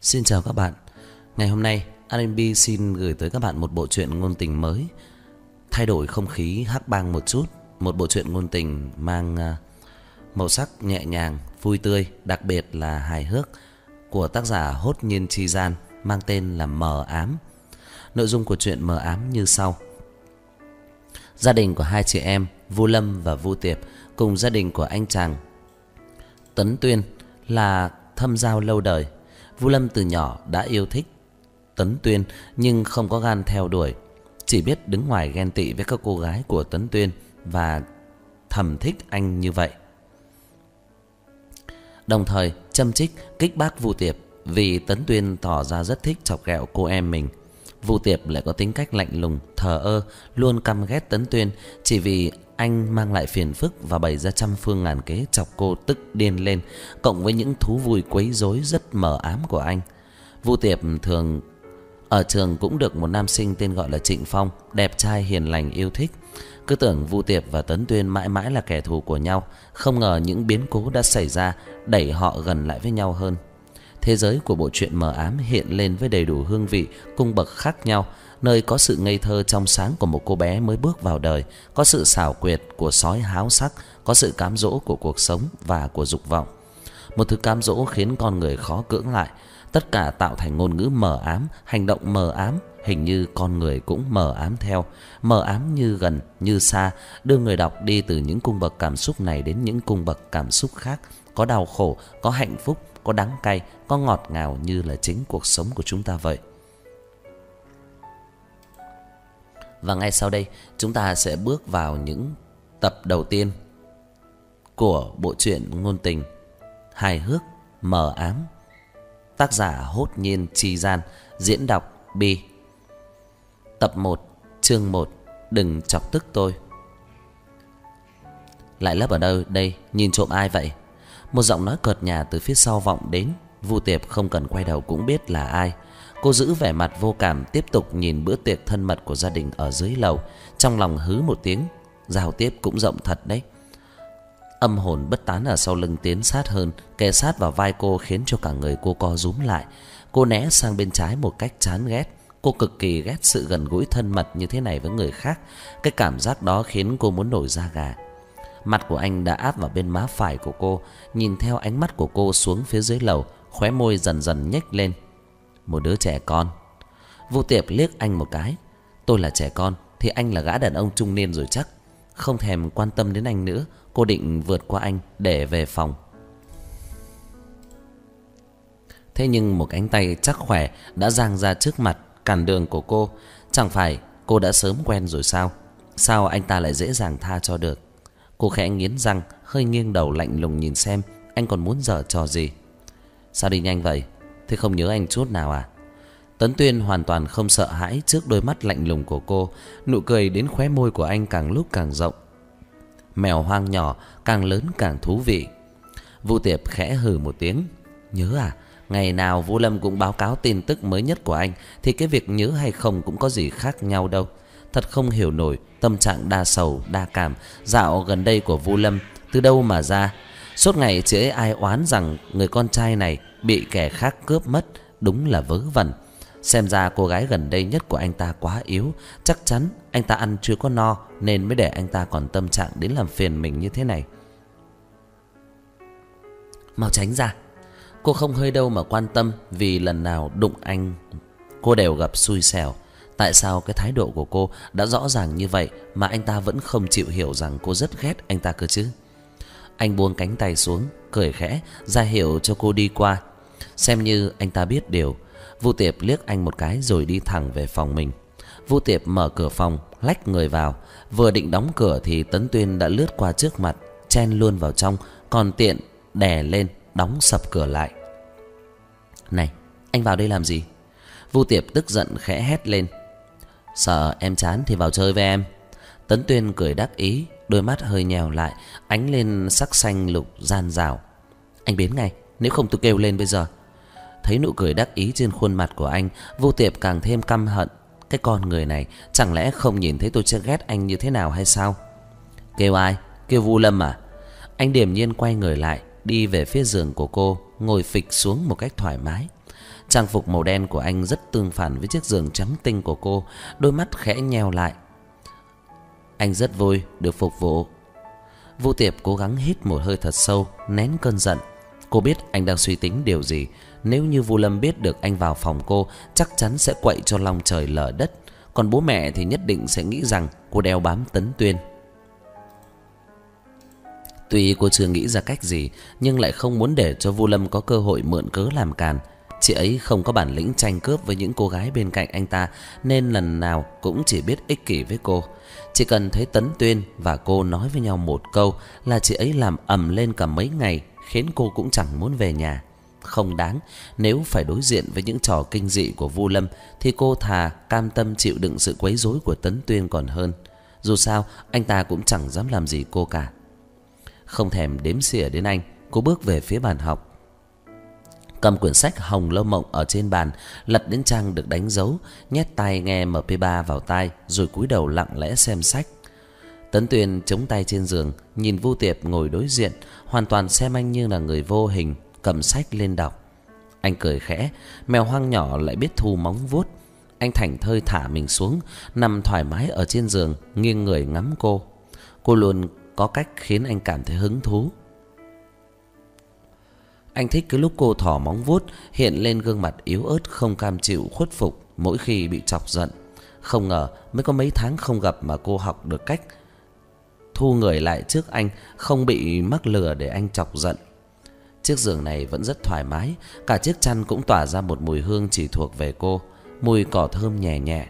Xin chào các bạn. Ngày hôm nay R&B xin gửi tới các bạn một bộ truyện ngôn tình mới, thay đổi không khí hắc bang một chút. Một bộ truyện ngôn tình mang màu sắc nhẹ nhàng, vui tươi, đặc biệt là hài hước, của tác giả Hốt Nhiên Chi Gian, mang tên là Mờ Ám. Nội dung của truyện Mờ Ám như sau. Gia đình của hai chị em Vu Lâm và Vu Tiệp cùng gia đình của anh chàng Tấn Tuyên là thâm giao lâu đời. Vu Lâm từ nhỏ đã yêu thích Tấn Tuyên nhưng không có gan theo đuổi, chỉ biết đứng ngoài ghen tị với các cô gái của Tấn Tuyên và thầm thích anh như vậy. Đồng thời châm chích kích bác Vu Tiệp vì Tấn Tuyên tỏ ra rất thích chọc ghẹo cô em mình. Vu Tiệp lại có tính cách lạnh lùng, thờ ơ, luôn căm ghét Tấn Tuyên chỉ vì anh mang lại phiền phức và bày ra trăm phương ngàn kế chọc cô tức điên lên, cộng với những thú vui quấy rối rất mờ ám của anh. Vu Tiệp thường ở trường cũng được một nam sinh tên gọi là Trịnh Phong, đẹp trai hiền lành yêu thích. Cứ tưởng Vu Tiệp và Tấn Tuyên mãi mãi là kẻ thù của nhau, không ngờ những biến cố đã xảy ra đẩy họ gần lại với nhau hơn. Thế giới của bộ truyện Mờ Ám hiện lên với đầy đủ hương vị, cung bậc khác nhau, nơi có sự ngây thơ trong sáng của một cô bé mới bước vào đời, có sự xảo quyệt của sói háo sắc, có sự cám dỗ của cuộc sống và của dục vọng. Một thứ cám dỗ khiến con người khó cưỡng lại, tất cả tạo thành ngôn ngữ mờ ám, hành động mờ ám, hình như con người cũng mờ ám theo, mờ ám như gần như xa, đưa người đọc đi từ những cung bậc cảm xúc này đến những cung bậc cảm xúc khác, có đau khổ, có hạnh phúc, có đắng cay, có ngọt ngào như là chính cuộc sống của chúng ta vậy. Và ngay sau đây chúng ta sẽ bước vào những tập đầu tiên của bộ truyện ngôn tình hài hước Mờ Ám. Tác giả Hốt Nhiên Chi Gian, diễn đọc Bi. Tập 1, chương 1, đừng chọc tức tôi. Lại lấp ở đâu đây, nhìn trộm ai vậy? Một giọng nói cợt nhả từ phía sau vọng đến. Vu Tiệp không cần quay đầu cũng biết là ai. Cô giữ vẻ mặt vô cảm tiếp tục nhìn bữa tiệc thân mật của gia đình ở dưới lầu, trong lòng hứ một tiếng. Giao tiếp cũng rộng thật đấy. Âm hồn bất tán ở sau lưng tiến sát hơn, kề sát vào vai cô khiến cho cả người cô co rúm lại. Cô né sang bên trái một cách chán ghét. Cô cực kỳ ghét sự gần gũi thân mật như thế này với người khác. Cái cảm giác đó khiến cô muốn nổi da gà. Mặt của anh đã áp vào bên má phải của cô, nhìn theo ánh mắt của cô xuống phía dưới lầu, khóe môi dần dần nhếch lên. Một đứa trẻ con. Vu Tiệp liếc anh một cái. Tôi là trẻ con thì anh là gã đàn ông trung niên rồi chắc. Không thèm quan tâm đến anh nữa, cô định vượt qua anh để về phòng. Thế nhưng một cánh tay chắc khỏe đã giang ra trước mặt, cản đường của cô. Chẳng phải cô đã sớm quen rồi sao? Sao anh ta lại dễ dàng tha cho được? Cô khẽ nghiến răng, hơi nghiêng đầu lạnh lùng nhìn xem anh còn muốn giở trò gì. Sao đi nhanh vậy? Thế không nhớ anh chút nào à? Tấn Tuyên hoàn toàn không sợ hãi trước đôi mắt lạnh lùng của cô. Nụ cười đến khóe môi của anh càng lúc càng rộng. Mèo hoang nhỏ càng lớn càng thú vị. Vu Tiệp khẽ hừ một tiếng. Nhớ à? Ngày nào Vu Lâm cũng báo cáo tin tức mới nhất của anh, thì cái việc nhớ hay không cũng có gì khác nhau đâu. Thật không hiểu nổi tâm trạng đa sầu đa cảm dạo gần đây của Vu Lâm từ đâu mà ra. Suốt ngày chị ấy ai oán rằng người con trai này bị kẻ khác cướp mất, đúng là vớ vẩn. Xem ra cô gái gần đây nhất của anh ta quá yếu, chắc chắn anh ta ăn chưa có no nên mới để anh ta còn tâm trạng đến làm phiền mình như thế này. Mau tránh ra. Cô không hơi đâu mà quan tâm, vì lần nào đụng anh cô đều gặp xui xẻo. Tại sao cái thái độ của cô đã rõ ràng như vậy mà anh ta vẫn không chịu hiểu rằng cô rất ghét anh ta cơ chứ? Anh buông cánh tay xuống, cười khẽ ra hiệu cho cô đi qua, xem như anh ta biết điều. Vu Tiệp liếc anh một cái rồi đi thẳng về phòng mình. Vu Tiệp mở cửa phòng, lách người vào. Vừa định đóng cửa thì Tấn Tuyên đã lướt qua trước mặt, chen luôn vào trong, còn tiện đè lên đóng sập cửa lại. Này, anh vào đây làm gì? Vu Tiệp tức giận khẽ hét lên. Sợ em chán thì vào chơi với em. Tấn Tuyên cười đắc ý, đôi mắt hơi nhèo lại, ánh lên sắc xanh lục gian rảo. Anh biến ngay, nếu không tôi kêu lên bây giờ. Thấy nụ cười đắc ý trên khuôn mặt của anh, Vu Tiệp càng thêm căm hận. Cái con người này chẳng lẽ không nhìn thấy tôi chưa ghét anh như thế nào hay sao? Kêu ai? Kêu Vu Lâm à? Anh điềm nhiên quay người lại, đi về phía giường của cô, ngồi phịch xuống một cách thoải mái. Trang phục màu đen của anh rất tương phản với chiếc giường trắng tinh của cô. Đôi mắt khẽ nheo lại. Anh rất vui được phục vụ. Vu Tiệp cố gắng hít một hơi thật sâu, nén cơn giận. Cô biết anh đang suy tính điều gì. Nếu như Vu Lâm biết được anh vào phòng cô, chắc chắn sẽ quậy cho long trời lở đất. Còn bố mẹ thì nhất định sẽ nghĩ rằng cô đeo bám Tấn Tuyên. Tuy cô chưa nghĩ ra cách gì, nhưng lại không muốn để cho Vu Lâm có cơ hội mượn cớ làm càn. Chị ấy không có bản lĩnh tranh cướp với những cô gái bên cạnh anh ta, nên lần nào cũng chỉ biết ích kỷ với cô. Chỉ cần thấy Tấn Tuyên và cô nói với nhau một câu là chị ấy làm ầm lên cả mấy ngày, khiến cô cũng chẳng muốn về nhà. Không đáng. Nếu phải đối diện với những trò kinh dị của Vu Lâm thì cô thà cam tâm chịu đựng sự quấy rối của Tấn Tuyên còn hơn. Dù sao anh ta cũng chẳng dám làm gì cô cả. Không thèm đếm xỉa đến anh, cô bước về phía bàn học. Cầm quyển sách Hồng Lâu Mộng ở trên bàn, lật đến trang được đánh dấu, nhét tai nghe MP3 vào tai, rồi cúi đầu lặng lẽ xem sách. Tấn Tuyên chống tay trên giường, nhìn Vu Tiệp ngồi đối diện, hoàn toàn xem anh như là người vô hình, cầm sách lên đọc. Anh cười khẽ, mèo hoang nhỏ lại biết thu móng vuốt. Anh thảnh thơi thả mình xuống, nằm thoải mái ở trên giường, nghiêng người ngắm cô. Cô luôn có cách khiến anh cảm thấy hứng thú. Anh thích cái lúc cô thò móng vuốt, hiện lên gương mặt yếu ớt không cam chịu khuất phục mỗi khi bị chọc giận. Không ngờ mới có mấy tháng không gặp mà cô học được cách thu người lại trước anh, không bị mắc lừa để anh chọc giận. Chiếc giường này vẫn rất thoải mái, cả chiếc chăn cũng tỏa ra một mùi hương chỉ thuộc về cô, mùi cỏ thơm nhẹ nhẹ.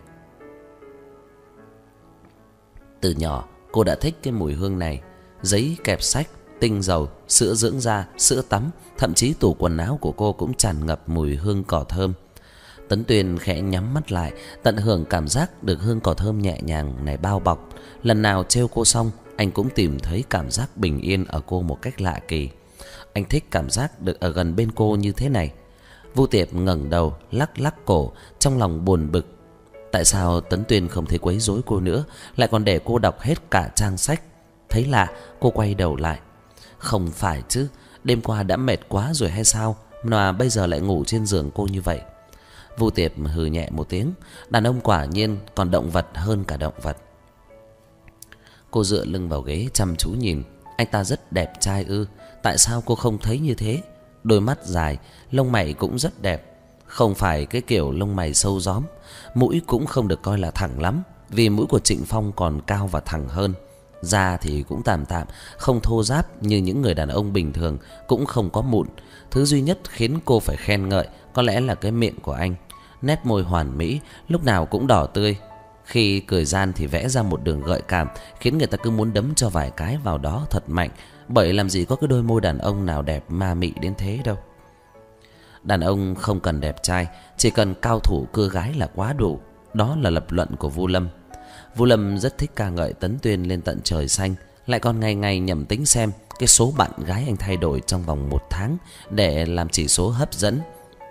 Từ nhỏ cô đã thích cái mùi hương này. Giấy kẹp sách, tinh dầu, sữa dưỡng da, sữa tắm, thậm chí tủ quần áo của cô cũng tràn ngập mùi hương cỏ thơm. Tấn Tuyên khẽ nhắm mắt lại, tận hưởng cảm giác được hương cỏ thơm nhẹ nhàng này bao bọc. Lần nào trêu cô xong, anh cũng tìm thấy cảm giác bình yên ở cô một cách lạ kỳ. Anh thích cảm giác được ở gần bên cô như thế này. Vu Tiệp ngẩng đầu, lắc lắc cổ, trong lòng buồn bực. Tại sao Tấn Tuyên không thấy quấy rối cô nữa, lại còn để cô đọc hết cả trang sách? Thấy lạ, cô quay đầu lại. Không phải chứ, đêm qua đã mệt quá rồi hay sao mà bây giờ lại ngủ trên giường cô như vậy? Vu Tiệp hừ nhẹ một tiếng. Đàn ông quả nhiên còn động vật hơn cả động vật. Cô dựa lưng vào ghế chăm chú nhìn. Anh ta rất đẹp trai ư? Tại sao cô không thấy như thế? Đôi mắt dài, lông mày cũng rất đẹp. Không phải cái kiểu lông mày sâu gióm. Mũi cũng không được coi là thẳng lắm, vì mũi của Trịnh Phong còn cao và thẳng hơn. Da thì cũng tạm tạm, không thô ráp như những người đàn ông bình thường, cũng không có mụn. Thứ duy nhất khiến cô phải khen ngợi có lẽ là cái miệng của anh. Nét môi hoàn mỹ, lúc nào cũng đỏ tươi. Khi cười gian thì vẽ ra một đường gợi cảm, khiến người ta cứ muốn đấm cho vài cái vào đó thật mạnh. Bởi làm gì có cái đôi môi đàn ông nào đẹp ma mị đến thế đâu. Đàn ông không cần đẹp trai, chỉ cần cao thủ cưa gái là quá đủ. Đó là lập luận của Vu Lâm. Vu Lâm rất thích ca ngợi Tấn Tuyên lên tận trời xanh, lại còn ngày ngày nhẩm tính xem cái số bạn gái anh thay đổi trong vòng 1 tháng để làm chỉ số hấp dẫn.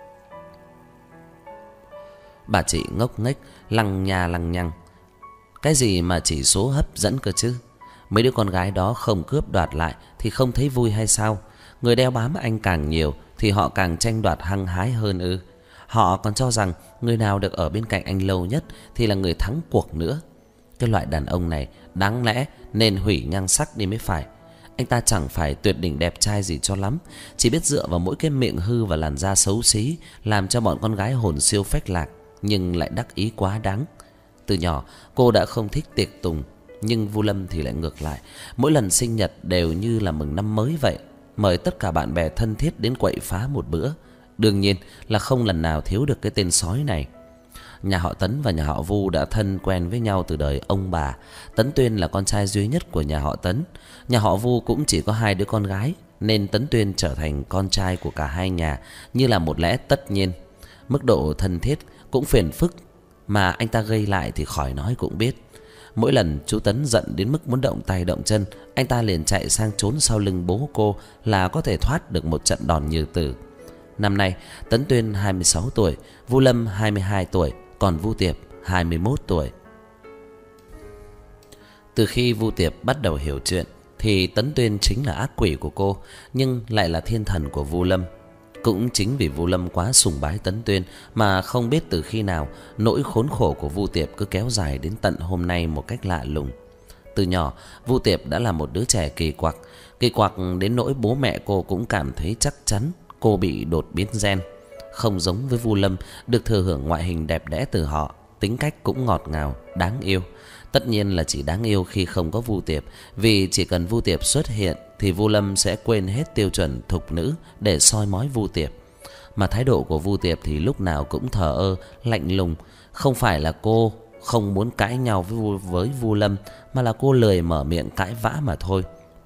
Bà chị ngốc nghếch, lằng nhà lằng nhằng. Cái gì mà chỉ số hấp dẫn cơ chứ? Mấy đứa con gái đó không cướp đoạt lại thì không thấy vui hay sao? Người đeo bám anh càng nhiều thì họ càng tranh đoạt hăng hái hơn ư? Họ còn cho rằng người nào được ở bên cạnh anh lâu nhất thì là người thắng cuộc nữa. Cái loại đàn ông này đáng lẽ nên hủy nhan sắc đi mới phải. Anh ta chẳng phải tuyệt đỉnh đẹp trai gì cho lắm, chỉ biết dựa vào mỗi cái miệng hư và làn da xấu xí làm cho bọn con gái hồn siêu phách lạc, nhưng lại đắc ý quá đáng. Từ nhỏ cô đã không thích tiệc tùng, nhưng Vu Lâm thì lại ngược lại. Mỗi lần sinh nhật đều như là mừng năm mới vậy, mời tất cả bạn bè thân thiết đến quậy phá một bữa. Đương nhiên là không lần nào thiếu được cái tên sói này. Nhà họ Tấn và nhà họ Vu đã thân quen với nhau từ đời ông bà. Tấn Tuyên là con trai duy nhất của nhà họ Tấn. Nhà họ Vu cũng chỉ có 2 đứa con gái, nên Tấn Tuyên trở thành con trai của cả hai nhà như là một lẽ tất nhiên. Mức độ thân thiết cũng phiền phức mà anh ta gây lại thì khỏi nói cũng biết. Mỗi lần chú Tấn giận đến mức muốn động tay động chân, anh ta liền chạy sang trốn sau lưng bố cô là có thể thoát được một trận đòn như tử. Năm nay Tấn Tuyên 26 tuổi, Vu Lâm 22 tuổi, còn Vu Tiệp 21 tuổi. Từ khi Vu Tiệp bắt đầu hiểu chuyện thì Tấn Tuyên chính là ác quỷ của cô, nhưng lại là thiên thần của Vu Lâm. Cũng chính vì Vu Lâm quá sùng bái Tấn Tuyên mà không biết từ khi nào nỗi khốn khổ của Vu Tiệp cứ kéo dài đến tận hôm nay một cách lạ lùng. Từ nhỏ, Vu Tiệp đã là một đứa trẻ kỳ quặc đến nỗi bố mẹ cô cũng cảm thấy chắc chắn cô bị đột biến gen. Không giống với Vu Lâm được thừa hưởng ngoại hình đẹp đẽ từ họ, tính cách cũng ngọt ngào, đáng yêu. Tất nhiên là chỉ đáng yêu khi không có Vu Tiệp, vì chỉ cần Vu Tiệp xuất hiện thì Vu Lâm sẽ quên hết tiêu chuẩn thục nữ để soi mói Vu Tiệp. Mà thái độ của Vu Tiệp thì lúc nào cũng thờ ơ, lạnh lùng. Không phải là cô không muốn cãi nhau với Vu Lâm, mà là cô lười mở miệng cãi vã mà thôi.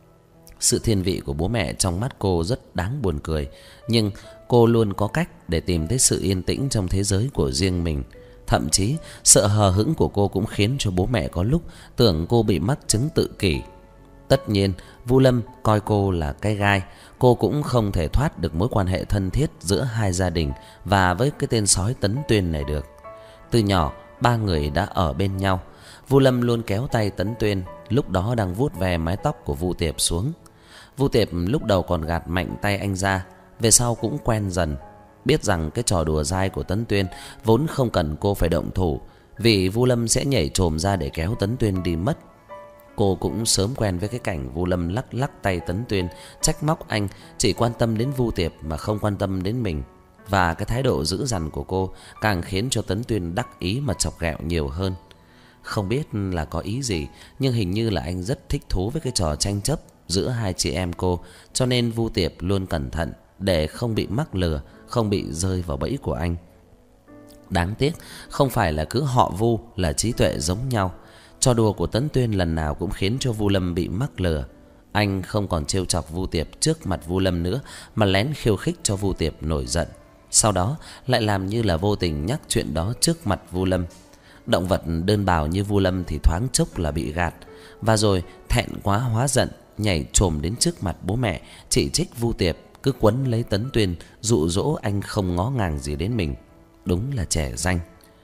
Sự thiên vị của bố mẹ trong mắt cô rất đáng buồn cười, nhưng cô luôn có cách để tìm thấy sự yên tĩnh trong thế giới của riêng mình. Thậm chí sợ hờ hững của cô cũng khiến cho bố mẹ có lúc tưởng cô bị mắc chứng tự kỷ. Tất nhiên Vu Lâm coi cô là cái gai, cô cũng không thể thoát được mối quan hệ thân thiết giữa hai gia đình và với cái tên sói Tấn Tuyên này được. Từ nhỏ ba người đã ở bên nhau. Vu Lâm luôn kéo tay Tấn Tuyên, lúc đó đang vuốt ve mái tóc của Vu Tiệp xuống. Vu Tiệp lúc đầu còn gạt mạnh tay anh ra, về sau cũng quen dần, biết rằng cái trò đùa dai của Tấn Tuyên vốn không cần cô phải động thủ, vì Vu Lâm sẽ nhảy chồm ra để kéo Tấn Tuyên đi mất. Cô cũng sớm quen với cái cảnh Vu Lâm lắc lắc tay Tấn Tuyên, trách móc anh chỉ quan tâm đến Vu Tiệp mà không quan tâm đến mình. Và cái thái độ dữ dằn của cô càng khiến cho Tấn Tuyên đắc ý mà chọc ghẹo nhiều hơn. Không biết là có ý gì, nhưng hình như là anh rất thích thú với cái trò tranh chấp giữa hai chị em cô, cho nên Vu Tiệp luôn cẩn thận để không bị mắc lừa, không bị rơi vào bẫy của anh. Đáng tiếc không phải là cứ họ Vu là trí tuệ giống nhau. Trò đùa của Tấn Tuyên lần nào cũng khiến cho Vu Lâm bị mắc lừa. Anh không còn trêu chọc Vu Tiệp trước mặt Vu Lâm nữa, mà lén khiêu khích cho Vu Tiệp nổi giận, sau đó lại làm như là vô tình nhắc chuyện đó trước mặt Vu Lâm. Động vật đơn bào như Vu Lâm thì thoáng chốc là bị gạt, và rồi thẹn quá hóa giận, nhảy chồm đến trước mặt bố mẹ chỉ trích Vu Tiệp cứ quấn lấy Tấn Tuyên, dụ dỗ anh không ngó ngàng gì đến mình. Đúng là trẻ danh.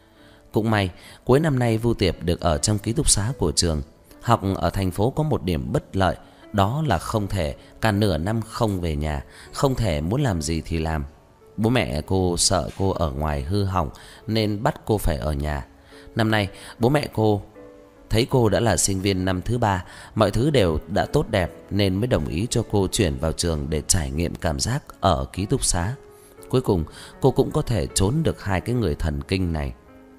Cũng may cuối năm nay Vu Tiệp được ở trong ký túc xá của trường. Học ở thành phố có một điểm bất lợi, đó là không thể cả nửa năm không về nhà, không thể muốn làm gì thì làm. Bố mẹ cô sợ cô ở ngoài hư hỏng nên bắt cô phải ở nhà. Năm nay bố mẹ cô thấy cô đã là sinh viên năm thứ 3, mọi thứ đều đã tốt đẹp nên mới đồng ý cho cô chuyển vào trường để trải nghiệm cảm giác ở ký túc xá. Cuối cùng cô cũng có thể trốn được hai cái người thần kinh này.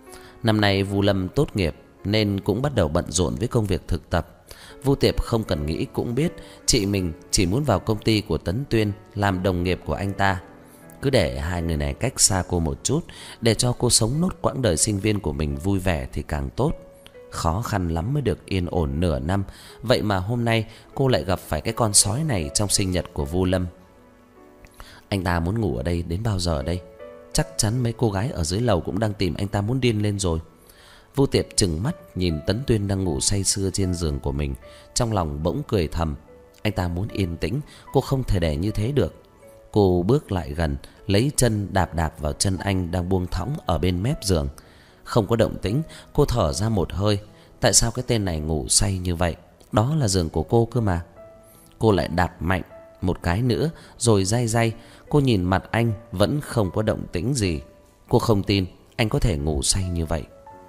Năm nay Vu Lâm tốt nghiệp nên cũng bắt đầu bận rộn với công việc thực tập. Vu Tiệp không cần nghĩ cũng biết chị mình chỉ muốn vào công ty của Tấn Tuyên làm đồng nghiệp của anh ta. Cứ để hai người này cách xa cô một chút, để cho cô sống nốt quãng đời sinh viên của mình vui vẻ thì càng tốt. Khó khăn lắm mới được yên ổn nửa năm, vậy mà hôm nay cô lại gặp phải cái con sói này trong sinh nhật của Vu Lâm. Anh ta muốn ngủ ở đây đến bao giờ đây? Chắc chắn mấy cô gái ở dưới lầu cũng đang tìm anh ta muốn điên lên rồi. Vu Tiệp trừng mắt nhìn Tấn Tuyên đang ngủ say sưa trên giường của mình, trong lòng bỗng cười thầm. Anh ta muốn yên tĩnh, cô không thể để như thế được. Cô bước lại gần, lấy chân đạp đạp vào chân anh đang buông thõng ở bên mép giường. Không có động tĩnh, cô thở ra một hơi. Tại sao cái tên này ngủ say như vậy? Đó là giường của cô cơ mà. Cô lại đạp mạnh một cái nữa, rồi day day. Cô nhìn mặt anh vẫn không có động tĩnh gì. Cô không tin anh có thể ngủ say như vậy.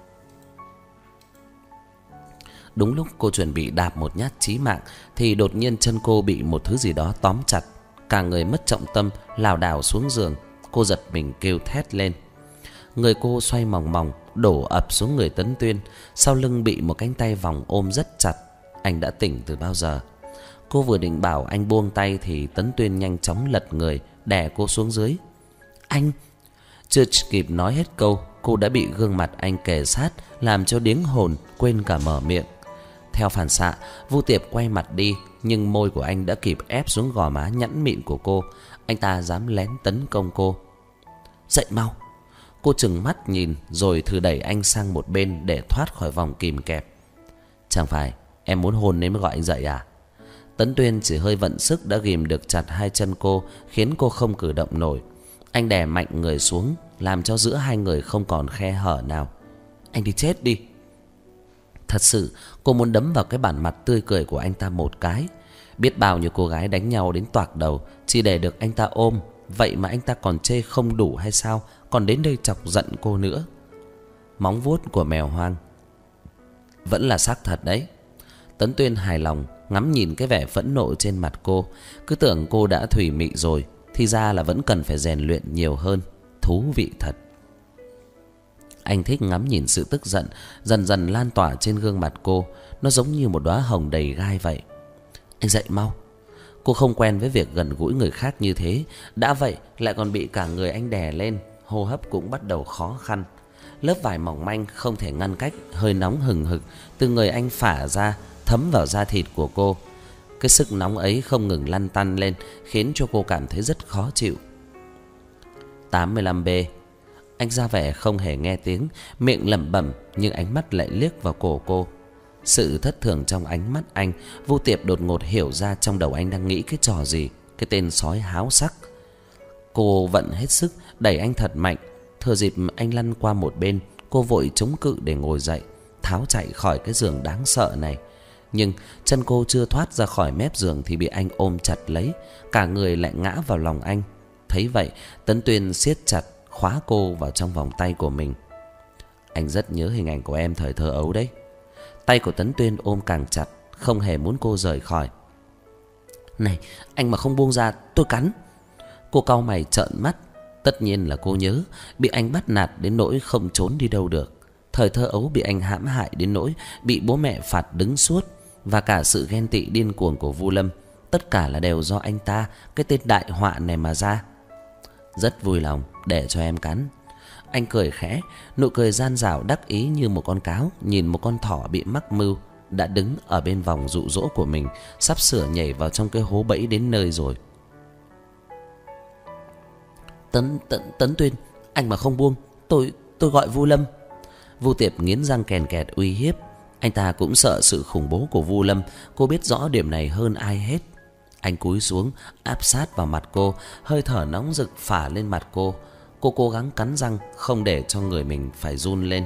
Đúng lúc cô chuẩn bị đạp một nhát chí mạng thì đột nhiên chân cô bị một thứ gì đó tóm chặt. Cả người mất trọng tâm, lảo đảo xuống giường. Cô giật mình kêu thét lên. Người cô xoay mòng mòng, đổ ập xuống người Tấn Tuyên. Sau lưng bị một cánh tay vòng ôm rất chặt. Anh đã tỉnh từ bao giờ? Cô vừa định bảo anh buông tay thì Tấn Tuyên nhanh chóng lật người, đè cô xuống dưới. Anh! Chưa kịp nói hết câu, cô đã bị gương mặt anh kề sát, làm cho điếng hồn, quên cả mở miệng. Theo phản xạ, Vu Tiệp quay mặt đi, nhưng môi của anh đã kịp ép xuống gò má nhẵn mịn của cô. Anh ta dám lén tấn công cô. Dậy mau! Cô trừng mắt nhìn rồi thử đẩy anh sang một bên để thoát khỏi vòng kìm kẹp. Chẳng phải em muốn hôn nên mới gọi anh dậy à? Tấn Tuyên chỉ hơi vận sức đã ghìm được chặt hai chân cô, khiến cô không cử động nổi. Anh đè mạnh người xuống, làm cho giữa hai người không còn khe hở nào. Anh đi chết đi! Thật sự cô muốn đấm vào cái bản mặt tươi cười của anh ta một cái. Biết bao nhiêu cô gái đánh nhau đến toạc đầu chỉ để được anh ta ôm, vậy mà anh ta còn chê không đủ hay sao, còn đến đây chọc giận cô nữa. Móng vuốt của mèo hoang vẫn là sắc thật đấy. Tấn Tuyên hài lòng ngắm nhìn cái vẻ phẫn nộ trên mặt cô. Cứ tưởng cô đã thủy mị rồi, thì ra là vẫn cần phải rèn luyện nhiều hơn. Thú vị thật. Anh thích ngắm nhìn sự tức giận dần dần lan tỏa trên gương mặt cô. Nó giống như một đóa hồng đầy gai vậy. Anh dậy mau. Cô không quen với việc gần gũi người khác như thế. Đã vậy lại còn bị cả người anh đè lên, hô hấp cũng bắt đầu khó khăn. Lớp vải mỏng manh không thể ngăn cách hơi nóng hừng hực từ người anh phả ra, thấm vào da thịt của cô. Cái sức nóng ấy không ngừng lăn tăn lên, khiến cho cô cảm thấy rất khó chịu. 85B. Anh ra vẻ không hề nghe tiếng, miệng lẩm bẩm nhưng ánh mắt lại liếc vào cổ cô. Sự thất thường trong ánh mắt anh, Vu Tiệp đột ngột hiểu ra trong đầu anh đang nghĩ cái trò gì. Cái tên sói háo sắc. Cô vận hết sức đẩy anh thật mạnh. Thừa dịp anh lăn qua một bên, cô vội chống cự để ngồi dậy, tháo chạy khỏi cái giường đáng sợ này. Nhưng chân cô chưa thoát ra khỏi mép giường thì bị anh ôm chặt lấy, cả người lại ngã vào lòng anh. Thấy vậy, Tấn Tuyên siết chặt khóa cô vào trong vòng tay của mình. Anh rất nhớ hình ảnh của em thời thơ ấu đấy. Tay của Tấn Tuyên ôm càng chặt, không hề muốn cô rời khỏi. Này, anh mà không buông ra tôi cắn. Cô cau mày trợn mắt. Tất nhiên là cô nhớ, bị anh bắt nạt đến nỗi không trốn đi đâu được. Thời thơ ấu bị anh hãm hại đến nỗi bị bố mẹ phạt đứng suốt. Và cả sự ghen tị điên cuồng của Vu Lâm, tất cả là đều do anh ta, cái tên đại họa này mà ra. Rất vui lòng để cho em cắn. Anh cười khẽ, nụ cười gian dảo đắc ý như một con cáo nhìn một con thỏ bị mắc mưu, đã đứng ở bên vòng dụ dỗ của mình, sắp sửa nhảy vào trong cái hố bẫy đến nơi rồi. Tấn Tuyên, anh mà không buông, tôi gọi Vu Lâm. Vu Tiệp nghiến răng kèn kẹt uy hiếp. Anh ta cũng sợ sự khủng bố của Vu Lâm, cô biết rõ điểm này hơn ai hết. Anh cúi xuống, áp sát vào mặt cô, hơi thở nóng rực phả lên mặt cô. Cô cố gắng cắn răng, không để cho người mình phải run lên.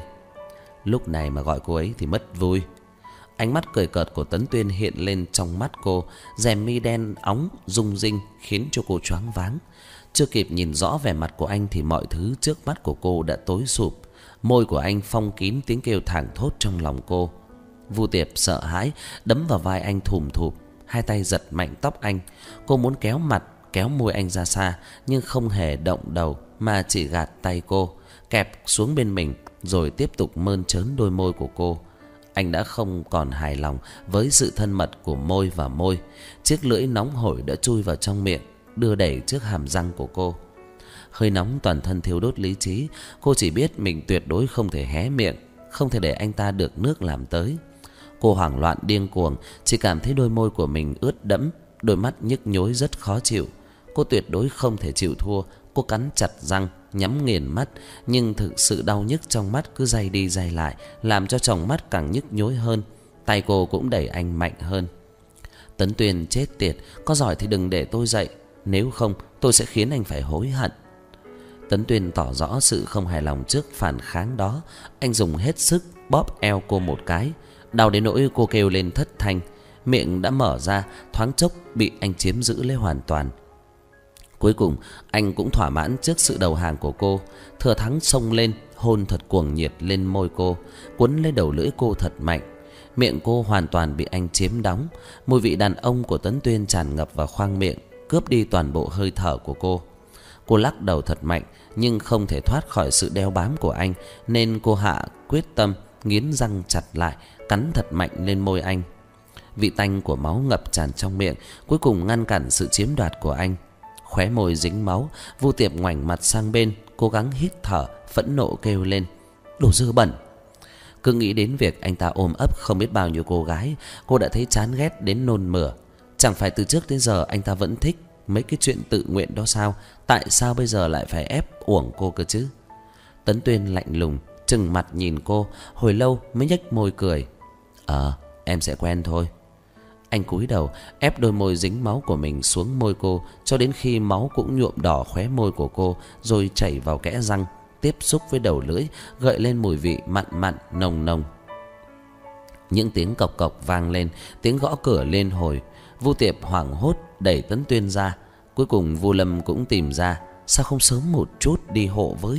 Lúc này mà gọi cô ấy thì mất vui. Ánh mắt cười cợt của Tấn Tuyên hiện lên trong mắt cô, rèm mi đen óng rung rinh khiến cho cô choáng váng. Chưa kịp nhìn rõ vẻ mặt của anh thì mọi thứ trước mắt của cô đã tối sụp. Môi của anh phong kín tiếng kêu thảng thốt trong lòng cô. Vu Tiệp sợ hãi đấm vào vai anh thùm thụp, hai tay giật mạnh tóc anh. Cô muốn kéo mặt, kéo môi anh ra xa, nhưng không hề động đầu mà chỉ gạt tay cô, kẹp xuống bên mình rồi tiếp tục mơn trớn đôi môi của cô. Anh đã không còn hài lòng với sự thân mật của môi và môi. Chiếc lưỡi nóng hổi đã chui vào trong miệng, đưa đẩy trước hàm răng của cô. Hơi nóng toàn thân thiêu đốt lý trí. Cô chỉ biết mình tuyệt đối không thể hé miệng, không thể để anh ta được nước làm tới. Cô hoảng loạn điên cuồng, chỉ cảm thấy đôi môi của mình ướt đẫm, đôi mắt nhức nhối rất khó chịu. Cô tuyệt đối không thể chịu thua. Cô cắn chặt răng, nhắm nghiền mắt, nhưng thực sự đau nhức trong mắt cứ day đi day lại, làm cho tròng mắt càng nhức nhối hơn. Tay cô cũng đẩy anh mạnh hơn. Tấn Tuyên chết tiệt, có giỏi thì đừng để tôi dậy, nếu không tôi sẽ khiến anh phải hối hận. Tấn Tuyên tỏ rõ sự không hài lòng trước phản kháng đó. Anh dùng hết sức bóp eo cô một cái, đau đến nỗi cô kêu lên thất thanh. Miệng đã mở ra, thoáng chốc bị anh chiếm giữ lấy hoàn toàn. Cuối cùng anh cũng thỏa mãn trước sự đầu hàng của cô, thừa thắng xông lên, hôn thật cuồng nhiệt lên môi cô, quấn lấy đầu lưỡi cô thật mạnh. Miệng cô hoàn toàn bị anh chiếm đóng. Mùi vị đàn ông của Tấn Tuyên tràn ngập vào khoang miệng, cướp đi toàn bộ hơi thở của cô. Cô lắc đầu thật mạnh, nhưng không thể thoát khỏi sự đeo bám của anh, nên cô hạ quyết tâm, nghiến răng chặt lại, cắn thật mạnh lên môi anh. Vị tanh của máu ngập tràn trong miệng, cuối cùng ngăn cản sự chiếm đoạt của anh. Khóe môi dính máu, Vu Tiệp ngoảnh mặt sang bên, cố gắng hít thở, phẫn nộ kêu lên: đồ dơ bẩn! Cứ nghĩ đến việc anh ta ôm ấp không biết bao nhiêu cô gái, cô đã thấy chán ghét đến nôn mửa. Chẳng phải từ trước đến giờ anh ta vẫn thích mấy cái chuyện tự nguyện đó sao? Tại sao bây giờ lại phải ép uổng cô cơ chứ? Tấn Tuyên lạnh lùng trừng mặt nhìn cô, hồi lâu mới nhếch môi cười: em sẽ quen thôi. Anh cúi đầu ép đôi môi dính máu của mình xuống môi cô, cho đến khi máu cũng nhuộm đỏ khóe môi của cô, rồi chảy vào kẽ răng, tiếp xúc với đầu lưỡi, gợi lên mùi vị mặn mặn nồng nồng. Những tiếng cộc cộc vang lên, tiếng gõ cửa liên hồi. Vu Tiệp hoảng hốt đẩy Tấn Tuyên ra. Cuối cùng Vu Lâm cũng tìm ra, sao không sớm một chút đi hộ với.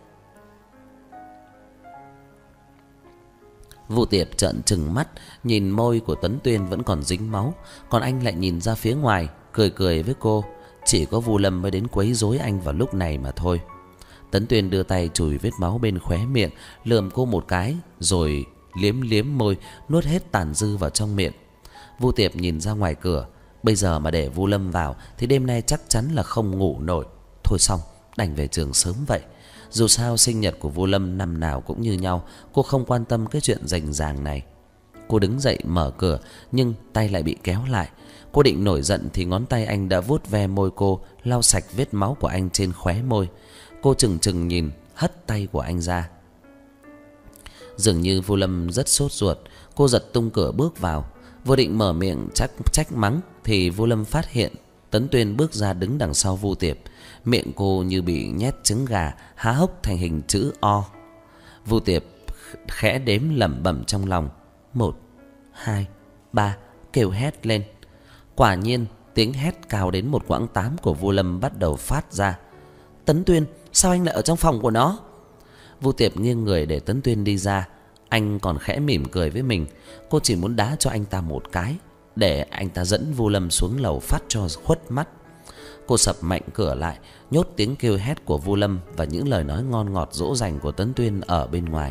Vu Tiệp trợn trừng mắt, nhìn môi của Tấn Tuyên vẫn còn dính máu, còn anh lại nhìn ra phía ngoài, cười cười với cô. Chỉ có Vu Lâm mới đến quấy rối anh vào lúc này mà thôi. Tấn Tuyên đưa tay chùi vết máu bên khóe miệng, lườm cô một cái, rồi liếm liếm môi, nuốt hết tàn dư vào trong miệng. Vu Tiệp nhìn ra ngoài cửa, bây giờ mà để Vu Lâm vào thì đêm nay chắc chắn là không ngủ nổi. Thôi xong, đành về trường sớm vậy. Dù sao sinh nhật của Vu Lâm năm nào cũng như nhau, cô không quan tâm cái chuyện rành ràng này. Cô đứng dậy mở cửa, nhưng tay lại bị kéo lại. Cô định nổi giận thì ngón tay anh đã vuốt ve môi cô, lau sạch vết máu của anh trên khóe môi. Cô chừng chừng nhìn, hất tay của anh ra. Dường như Vu Lâm rất sốt ruột, cô giật tung cửa bước vào. Vừa định mở miệng trách mắng thì Vu Lâm phát hiện Tấn Tuyên bước ra đứng đằng sau Vu Tiệp. Miệng cô như bị nhét trứng gà, há hốc thành hình chữ O. Vu Tiệp khẽ đếm lẩm bẩm trong lòng, 1, 2, 3, kêu hét lên. Quả nhiên tiếng hét cao đến một quãng 8 của Vu Lâm bắt đầu phát ra. Tấn Tuyên, sao anh lại ở trong phòng của nó? Vu Tiệp nghiêng người để Tấn Tuyên đi ra. Anh còn khẽ mỉm cười với mình. Cô chỉ muốn đá cho anh ta một cái, để anh ta dẫn Vu Lâm xuống lầu phát cho khuất mắt. Cô sập mạnh cửa lại, nhốt tiếng kêu hét của Vu Lâm và những lời nói ngon ngọt dỗ dành của Tấn Tuyên ở bên ngoài.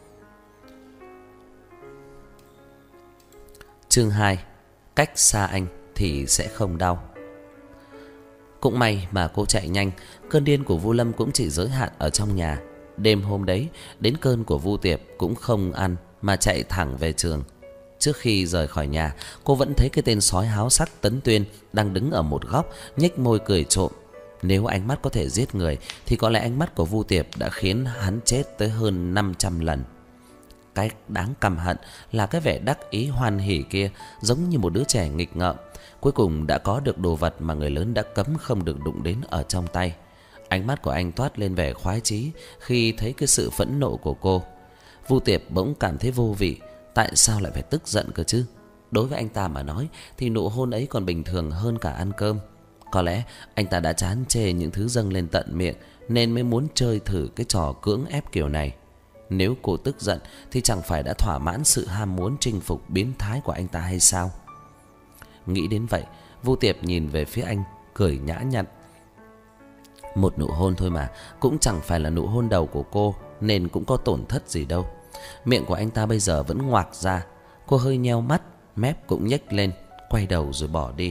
Chương 2. Cách xa anh thì sẽ không đau. Cũng may mà cô chạy nhanh, cơn điên của Vu Lâm cũng chỉ giới hạn ở trong nhà. Đêm hôm đấy, đến cơn của Vu Tiệp cũng không ăn mà chạy thẳng về trường. Trước khi rời khỏi nhà, cô vẫn thấy cái tên sói háo sắc Tấn Tuyên đang đứng ở một góc, nhếch môi cười trộm. Nếu ánh mắt có thể giết người thì có lẽ ánh mắt của Vu Tiệp đã khiến hắn chết tới hơn 500 lần. Cái đáng căm hận là cái vẻ đắc ý hoan hỉ kia, giống như một đứa trẻ nghịch ngợm, cuối cùng đã có được đồ vật mà người lớn đã cấm không được đụng đến ở trong tay. Ánh mắt của anh toát lên vẻ khoái chí khi thấy cái sự phẫn nộ của cô. Vu Tiệp bỗng cảm thấy vô vị. Tại sao lại phải tức giận cơ chứ? Đối với anh ta mà nói thì nụ hôn ấy còn bình thường hơn cả ăn cơm. Có lẽ anh ta đã chán chê những thứ dâng lên tận miệng, nên mới muốn chơi thử cái trò cưỡng ép kiểu này. Nếu cô tức giận thì chẳng phải đã thỏa mãn sự ham muốn chinh phục biến thái của anh ta hay sao? Nghĩ đến vậy, Vu Tiệp nhìn về phía anh, cười nhã nhặn. Một nụ hôn thôi mà, cũng chẳng phải là nụ hôn đầu của cô, nên cũng có tổn thất gì đâu. Miệng của anh ta bây giờ vẫn ngoạc ra. Cô hơi nheo mắt, mép cũng nhếch lên, quay đầu rồi bỏ đi.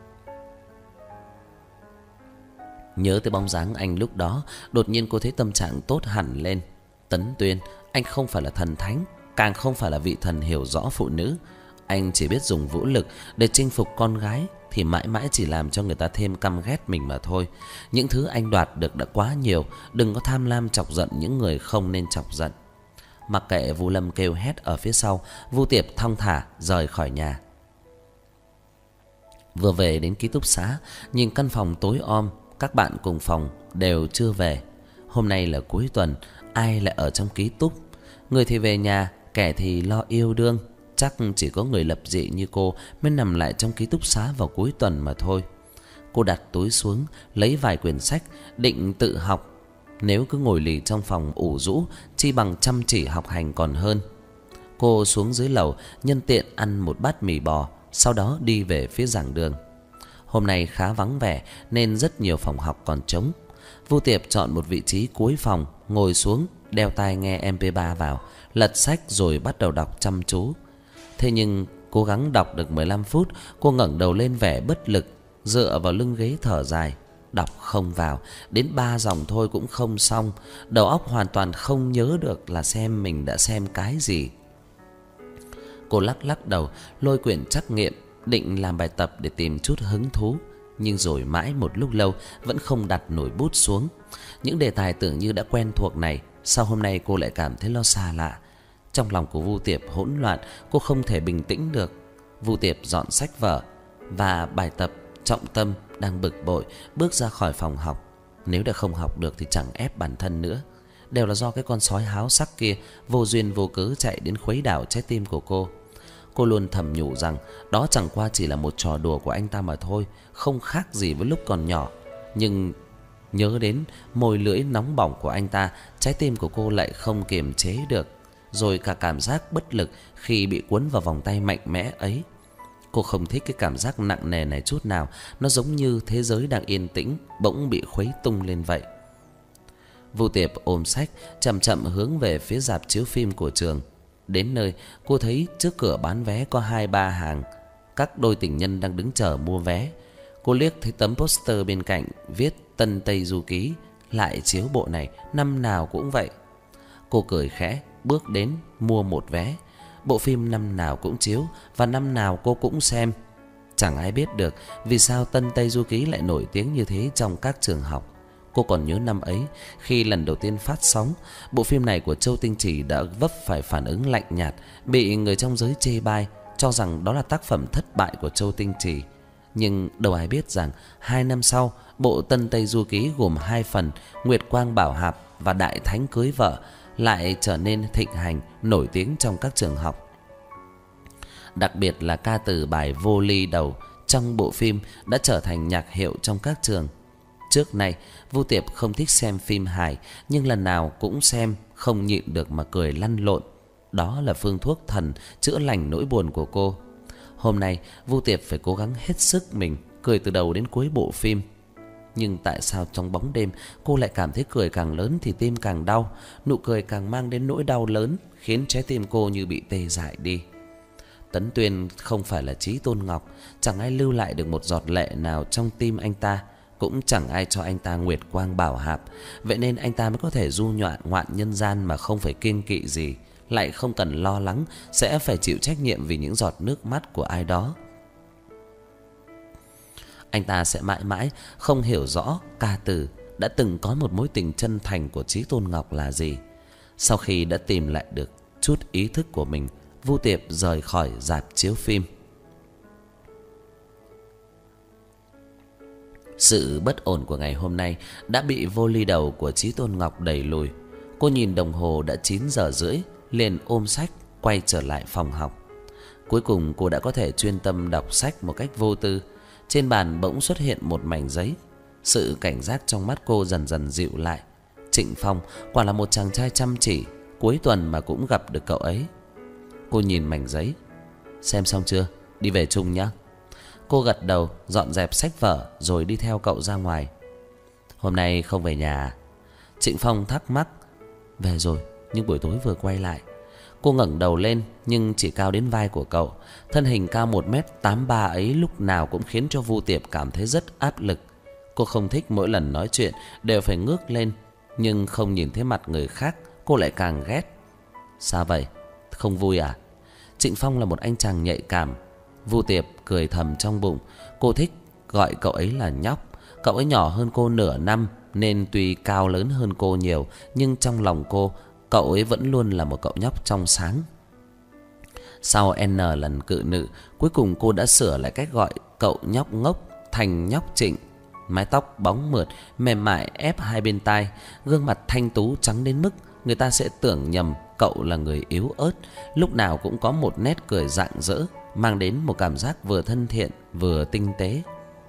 Nhớ tới bóng dáng anh lúc đó, đột nhiên cô thấy tâm trạng tốt hẳn lên. Tấn Tuyên, anh không phải là thần thánh, càng không phải là vị thần hiểu rõ phụ nữ. Anh chỉ biết dùng vũ lực để chinh phục con gái thì mãi mãi chỉ làm cho người ta thêm căm ghét mình mà thôi. Những thứ anh đoạt được đã quá nhiều, đừng có tham lam chọc giận những người không nên chọc giận. Mặc kệ Vu Lâm kêu hét ở phía sau, Vu Tiệp thong thả rời khỏi nhà. Vừa về đến ký túc xá, nhìn căn phòng tối om, các bạn cùng phòng đều chưa về. Hôm nay là cuối tuần, ai lại ở trong ký túc? Người thì về nhà, kẻ thì lo yêu đương. Chắc chỉ có người lập dị như cô mới nằm lại trong ký túc xá vào cuối tuần mà thôi. Cô đặt túi xuống, lấy vài quyển sách, định tự học. Nếu cứ ngồi lì trong phòng ủ rũ, chi bằng chăm chỉ học hành còn hơn. Cô xuống dưới lầu, nhân tiện ăn một bát mì bò, sau đó đi về phía giảng đường. Hôm nay khá vắng vẻ nên rất nhiều phòng học còn trống. Vu Tiệp chọn một vị trí cuối phòng, ngồi xuống, đeo tai nghe MP3 vào, lật sách rồi bắt đầu đọc chăm chú. Thế nhưng cố gắng đọc được 15 phút, cô ngẩng đầu lên vẻ bất lực, dựa vào lưng ghế thở dài. Đọc không vào, đến 3 dòng thôi cũng không xong. Đầu óc hoàn toàn không nhớ được là xem mình đã xem cái gì. Cô lắc lắc đầu, lôi quyển trắc nghiệm, định làm bài tập để tìm chút hứng thú. Nhưng rồi mãi một lúc lâu vẫn không đặt nổi bút xuống. Những đề tài tưởng như đã quen thuộc này, sau hôm nay cô lại cảm thấy lo xa lạ. Trong lòng của Vu Tiệp hỗn loạn, cô không thể bình tĩnh được. Vu Tiệp dọn sách vở và bài tập trọng tâm, đang bực bội bước ra khỏi phòng học. Nếu đã không học được thì chẳng ép bản thân nữa. Đều là do cái con sói háo sắc kia vô duyên vô cớ chạy đến khuấy đảo trái tim của cô. Cô luôn thầm nhủ rằng đó chẳng qua chỉ là một trò đùa của anh ta mà thôi, không khác gì với lúc còn nhỏ. Nhưng nhớ đến môi lưỡi nóng bỏng của anh ta, trái tim của cô lại không kiềm chế được, rồi cả cảm giác bất lực khi bị cuốn vào vòng tay mạnh mẽ ấy. Cô không thích cái cảm giác nặng nề này chút nào, nó giống như thế giới đang yên tĩnh bỗng bị khuấy tung lên vậy. Vu Tiệp ôm sách chậm chậm hướng về phía rạp chiếu phim của trường. Đến nơi, cô thấy trước cửa bán vé có 2-3 hàng, các đôi tình nhân đang đứng chờ mua vé. Cô liếc thấy tấm poster bên cạnh viết Tân Tây Du Ký, lại chiếu bộ này, năm nào cũng vậy. Cô cười khẽ bước đến mua một vé. Bộ phim năm nào cũng chiếu và năm nào cô cũng xem. Chẳng ai biết được vì sao Tân Tây Du Ký lại nổi tiếng như thế trong các trường học. Cô còn nhớ năm ấy, khi lần đầu tiên phát sóng, bộ phim này của Châu Tinh Trì đã vấp phải phản ứng lạnh nhạt, bị người trong giới chê bai, cho rằng đó là tác phẩm thất bại của Châu Tinh Trì. Nhưng đâu ai biết rằng 2 năm sau, bộ Tân Tây Du Ký gồm 2 phần Nguyệt Quang Bảo Hạp và Đại Thánh Cưới Vợ lại trở nên thịnh hành, nổi tiếng trong các trường học. Đặc biệt là ca từ bài Vô Ly Đầu trong bộ phim đã trở thành nhạc hiệu trong các trường. Trước nay, Vu Tiệp không thích xem phim hài, nhưng lần nào cũng xem, không nhịn được mà cười lăn lộn. Đó là phương thuốc thần chữa lành nỗi buồn của cô. Hôm nay, Vu Tiệp phải cố gắng hết sức mình, cười từ đầu đến cuối bộ phim. Nhưng tại sao trong bóng đêm, cô lại cảm thấy cười càng lớn thì tim càng đau, nụ cười càng mang đến nỗi đau lớn, khiến trái tim cô như bị tê dại đi. Tấn Tuyên không phải là Chí Tôn Ngọc, chẳng ai lưu lại được một giọt lệ nào trong tim anh ta, cũng chẳng ai cho anh ta Nguyệt Quang Bảo Hạp. Vậy nên anh ta mới có thể du ngoạn nhân gian mà không phải kiêng kỵ gì, lại không cần lo lắng sẽ phải chịu trách nhiệm vì những giọt nước mắt của ai đó. Anh ta sẽ mãi mãi không hiểu rõ ca từ đã từng có một mối tình chân thành của Chí Tôn Ngọc là gì. Sau khi đã tìm lại được chút ý thức của mình, Vu Tiệp rời khỏi rạp chiếu phim. Sự bất ổn của ngày hôm nay đã bị Vô Ly Đầu của Chí Tôn Ngọc đẩy lùi. Cô nhìn đồng hồ đã 9:30, liền ôm sách quay trở lại phòng học. Cuối cùng cô đã có thể chuyên tâm đọc sách một cách vô tư. Trên bàn bỗng xuất hiện một mảnh giấy. Sự cảnh giác trong mắt cô dần dần dịu lại. Trịnh Phong quả là một chàng trai chăm chỉ, cuối tuần mà cũng gặp được cậu ấy. Cô nhìn mảnh giấy. Xem xong chưa? Đi về chung nhé. Cô gật đầu, dọn dẹp sách vở rồi đi theo cậu ra ngoài. Hôm nay không về nhà à? Trịnh Phong thắc mắc. Về rồi, nhưng buổi tối vừa quay lại. Cô ngẩng đầu lên nhưng chỉ cao đến vai của cậu. Thân hình cao 1m83 ấy lúc nào cũng khiến cho Vu Tiệp cảm thấy rất áp lực. Cô không thích mỗi lần nói chuyện đều phải ngước lên, nhưng không nhìn thấy mặt người khác cô lại càng ghét. Sao vậy? Không vui à? Trịnh Phong là một anh chàng nhạy cảm. Vu Tiệp cười thầm trong bụng. Cô thích gọi cậu ấy là nhóc. Cậu ấy nhỏ hơn cô nửa năm, nên tuy cao lớn hơn cô nhiều, nhưng trong lòng cô, cậu ấy vẫn luôn là một cậu nhóc trong sáng. Sau N lần cự nữ, cuối cùng cô đã sửa lại cách gọi cậu nhóc ngốc thành nhóc Trịnh. Mái tóc bóng mượt, mềm mại ép hai bên tai, gương mặt thanh tú trắng đến mức người ta sẽ tưởng nhầm cậu là người yếu ớt. Lúc nào cũng có một nét cười rạng rỡ, mang đến một cảm giác vừa thân thiện vừa tinh tế.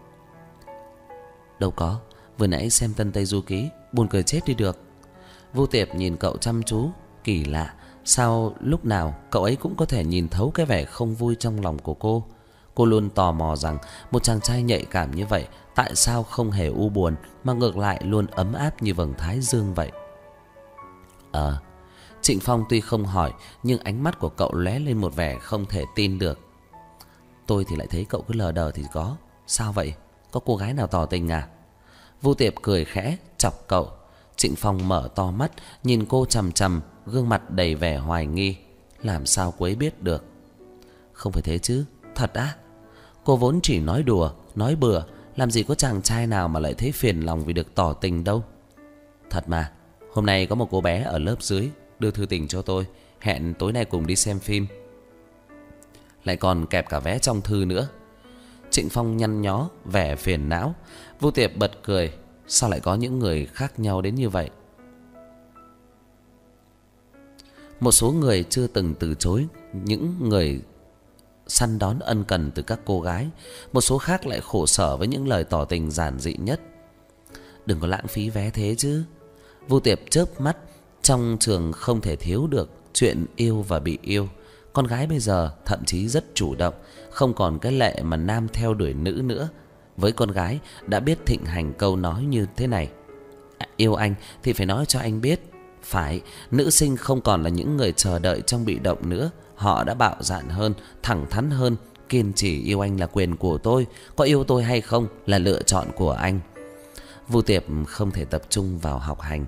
Đâu có, vừa nãy xem Tân Tây Du Ký, buồn cười chết đi được. Vu Tiệp nhìn cậu chăm chú, kỳ lạ, sao lúc nào cậu ấy cũng có thể nhìn thấu cái vẻ không vui trong lòng của cô. Cô luôn tò mò rằng một chàng trai nhạy cảm như vậy tại sao không hề u buồn mà ngược lại luôn ấm áp như vầng thái dương vậy. Trịnh Phong tuy không hỏi, nhưng ánh mắt của cậu lóe lên một vẻ không thể tin được. Tôi thì lại thấy cậu cứ lờ đờ thì có. Sao vậy? Có cô gái nào tỏ tình à? Vu Tiệp cười khẽ chọc cậu. Trịnh Phong mở to mắt nhìn cô chằm chằm, gương mặt đầy vẻ hoài nghi. Làm sao cô ấy biết được? Không phải thế chứ? Thật á? Cô vốn chỉ nói đùa, nói bừa, làm gì có chàng trai nào mà lại thấy phiền lòng vì được tỏ tình đâu. Thật mà, hôm nay có một cô bé ở lớp dưới đưa thư tình cho tôi, hẹn tối nay cùng đi xem phim. Lại còn kẹp cả vé trong thư nữa. Trịnh Phong nhăn nhó, vẻ phiền não. Vu Tiệp bật cười. Sao lại có những người khác nhau đến như vậy? Một số người chưa từng từ chối những người săn đón ân cần từ các cô gái. Một số khác lại khổ sở với những lời tỏ tình giản dị nhất. Đừng có lãng phí vé thế chứ. Vu Tiệp chớp mắt. Trong trường không thể thiếu được chuyện yêu và bị yêu. Con gái bây giờ thậm chí rất chủ động, không còn cái lệ mà nam theo đuổi nữ nữa. Với con gái đã biết thịnh hành câu nói như thế này: yêu anh thì phải nói cho anh biết. Phải, nữ sinh không còn là những người chờ đợi trong bị động nữa. Họ đã bạo dạn hơn, thẳng thắn hơn. Kiên trì yêu anh là quyền của tôi, có yêu tôi hay không là lựa chọn của anh. Vu Tiệp không thể tập trung vào học hành.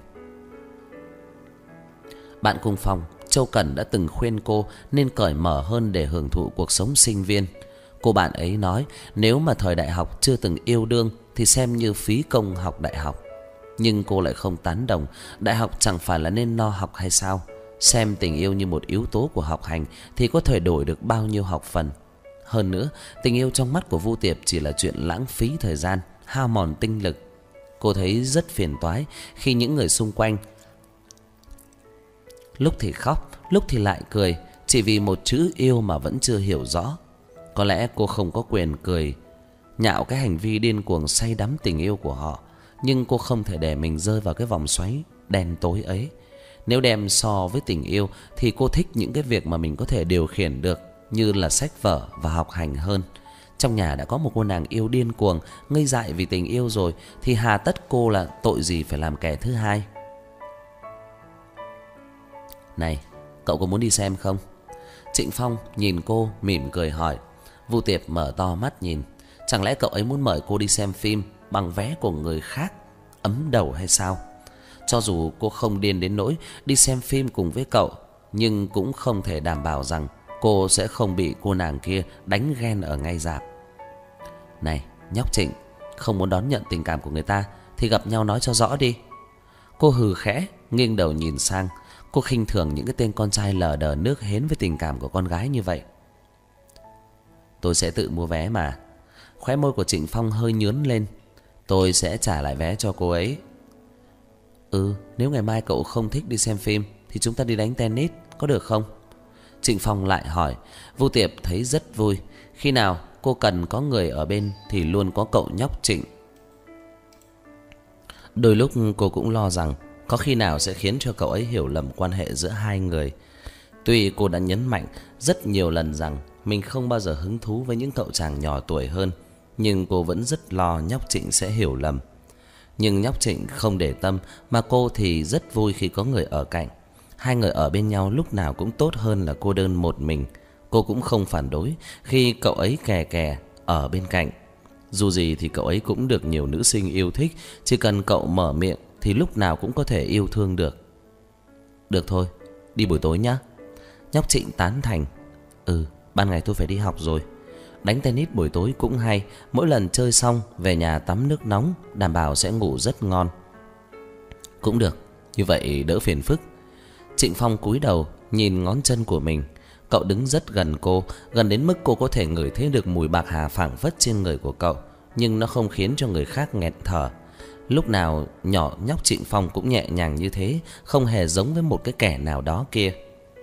Bạn cùng phòng Châu Cẩn đã từng khuyên cô nên cởi mở hơn để hưởng thụ cuộc sống sinh viên. Cô bạn ấy nói nếu mà thời đại học chưa từng yêu đương thì xem như phí công học đại học. Nhưng cô lại không tán đồng. Đại học chẳng phải là nên no học hay sao? Xem tình yêu như một yếu tố của học hành thì có thể đổi được bao nhiêu học phần. Hơn nữa, tình yêu trong mắt của Vu Tiệp chỉ là chuyện lãng phí thời gian, hao mòn tinh lực. Cô thấy rất phiền toái khi những người xung quanh lúc thì khóc, lúc thì lại cười, chỉ vì một chữ yêu mà vẫn chưa hiểu rõ. Có lẽ cô không có quyền cười nhạo cái hành vi điên cuồng say đắm tình yêu của họ, nhưng cô không thể để mình rơi vào cái vòng xoáy đen tối ấy. Nếu đem so với tình yêu thì cô thích những cái việc mà mình có thể điều khiển được, như là sách vở và học hành hơn. Trong nhà đã có một cô nàng yêu điên cuồng, ngây dại vì tình yêu rồi, thì hà tất cô là tội gì phải làm kẻ thứ hai. Này, cậu có muốn đi xem không? Trịnh Phong nhìn cô mỉm cười hỏi. Vu Tiệp mở to mắt nhìn. Chẳng lẽ cậu ấy muốn mời cô đi xem phim bằng vé của người khác ấm đầu hay sao? Cho dù cô không điên đến nỗi đi xem phim cùng với cậu, nhưng cũng không thể đảm bảo rằng cô sẽ không bị cô nàng kia đánh ghen ở ngay rạp. Này, nhóc Trịnh, không muốn đón nhận tình cảm của người ta thì gặp nhau nói cho rõ đi. Cô hừ khẽ, nghiêng đầu nhìn sang. Cô khinh thường những cái tên con trai lờ đờ nước hến với tình cảm của con gái như vậy. Tôi sẽ tự mua vé mà. Khóe môi của Trịnh Phong hơi nhướng lên. Tôi sẽ trả lại vé cho cô ấy. Nếu ngày mai cậu không thích đi xem phim thì chúng ta đi đánh tennis, có được không? Trịnh Phong lại hỏi. Vu Tiệp thấy rất vui. Khi nào cô cần có người ở bên thì luôn có cậu nhóc Trịnh. Đôi lúc cô cũng lo rằng có khi nào sẽ khiến cho cậu ấy hiểu lầm quan hệ giữa hai người. Tuy cô đã nhấn mạnh rất nhiều lần rằng mình không bao giờ hứng thú với những cậu chàng nhỏ tuổi hơn, nhưng cô vẫn rất lo nhóc Trịnh sẽ hiểu lầm. Nhưng nhóc Trịnh không để tâm, mà cô thì rất vui khi có người ở cạnh. Hai người ở bên nhau lúc nào cũng tốt hơn là cô đơn một mình. Cô cũng không phản đối khi cậu ấy kè kè ở bên cạnh. Dù gì thì cậu ấy cũng được nhiều nữ sinh yêu thích, chỉ cần cậu mở miệng thì lúc nào cũng có thể yêu thương được. Được thôi, đi buổi tối nhá. Nhóc Trịnh tán thành. Ban ngày tôi phải đi học rồi. Đánh tennis buổi tối cũng hay. Mỗi lần chơi xong về nhà tắm nước nóng, đảm bảo sẽ ngủ rất ngon. Cũng được, như vậy đỡ phiền phức. Trịnh Phong cúi đầu nhìn ngón chân của mình. Cậu đứng rất gần cô, gần đến mức cô có thể ngửi thấy được mùi bạc hà phảng phất trên người của cậu, nhưng nó không khiến cho người khác nghẹt thở. Lúc nào nhóc Trịnh Phong cũng nhẹ nhàng như thế, không hề giống với một cái kẻ nào đó kia.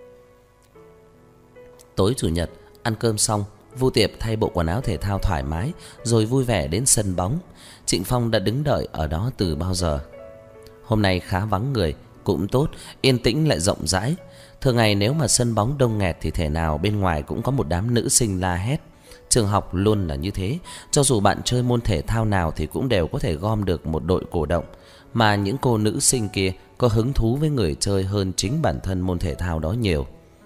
Tối chủ nhật, ăn cơm xong, Vu Tiệp thay bộ quần áo thể thao thoải mái rồi vui vẻ đến sân bóng. Trịnh Phong đã đứng đợi ở đó từ bao giờ. Hôm nay khá vắng người, cũng tốt, yên tĩnh lại rộng rãi. Thường ngày nếu mà sân bóng đông nghẹt thì thể nào bên ngoài cũng có một đám nữ sinh la hét. Trường học luôn là như thế, cho dù bạn chơi môn thể thao nào thì cũng đều có thể gom được một đội cổ động. Mà những cô nữ sinh kia có hứng thú với người chơi hơn chính bản thân môn thể thao đó nhiều.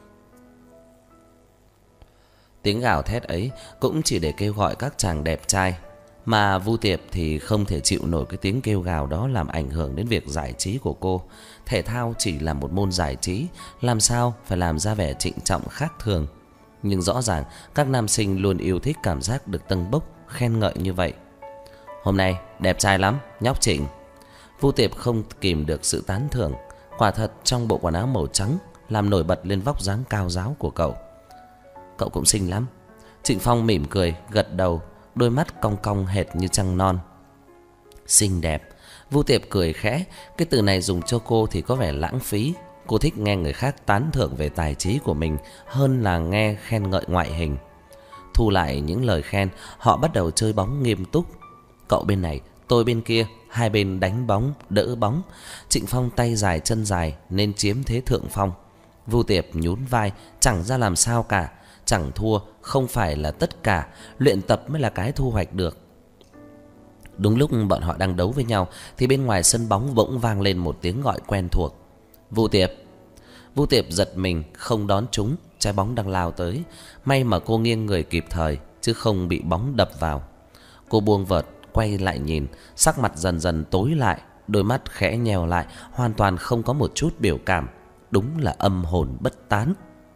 Tiếng gào thét ấy cũng chỉ để kêu gọi các chàng đẹp trai, mà Vu Tiệp thì không thể chịu nổi cái tiếng kêu gào đó làm ảnh hưởng đến việc giải trí của cô. Thể thao chỉ là một môn giải trí, làm sao phải làm ra vẻ trịnh trọng khác thường. Nhưng rõ ràng các nam sinh luôn yêu thích cảm giác được tâng bốc, khen ngợi như vậy. Hôm nay đẹp trai lắm, nhóc Trịnh. Vu Tiệp không kìm được sự tán thưởng. Quả thật trong bộ quần áo màu trắng làm nổi bật lên vóc dáng cao ráo của cậu. Cậu cũng xinh lắm. Trịnh Phong mỉm cười, gật đầu, đôi mắt cong cong hệt như trăng non. Xinh đẹp. Vu Tiệp cười khẽ. Cái từ này dùng cho cô thì có vẻ lãng phí. Cô thích nghe người khác tán thưởng về tài trí của mình hơn là nghe khen ngợi ngoại hình. Thu lại những lời khen, họ bắt đầu chơi bóng nghiêm túc. Cậu bên này, tôi bên kia, hai bên đánh bóng, đỡ bóng. Trịnh Phong tay dài chân dài nên chiếm thế thượng phong. Vu Tiệp nhún vai, chẳng ra làm sao cả. Chẳng thua không phải là tất cả, luyện tập mới là cái thu hoạch được. Đúng lúc bọn họ đang đấu với nhau thì bên ngoài sân bóng bỗng vang lên một tiếng gọi quen thuộc. Vu Tiệp. Vu Tiệp giật mình không đón trúng, trái bóng đang lao tới. May mà cô nghiêng người kịp thời chứ không bị bóng đập vào. Cô buông vợt, quay lại nhìn, sắc mặt dần dần tối lại, đôi mắt khẽ nhèo lại, hoàn toàn không có một chút biểu cảm. Đúng là âm hồn bất tán.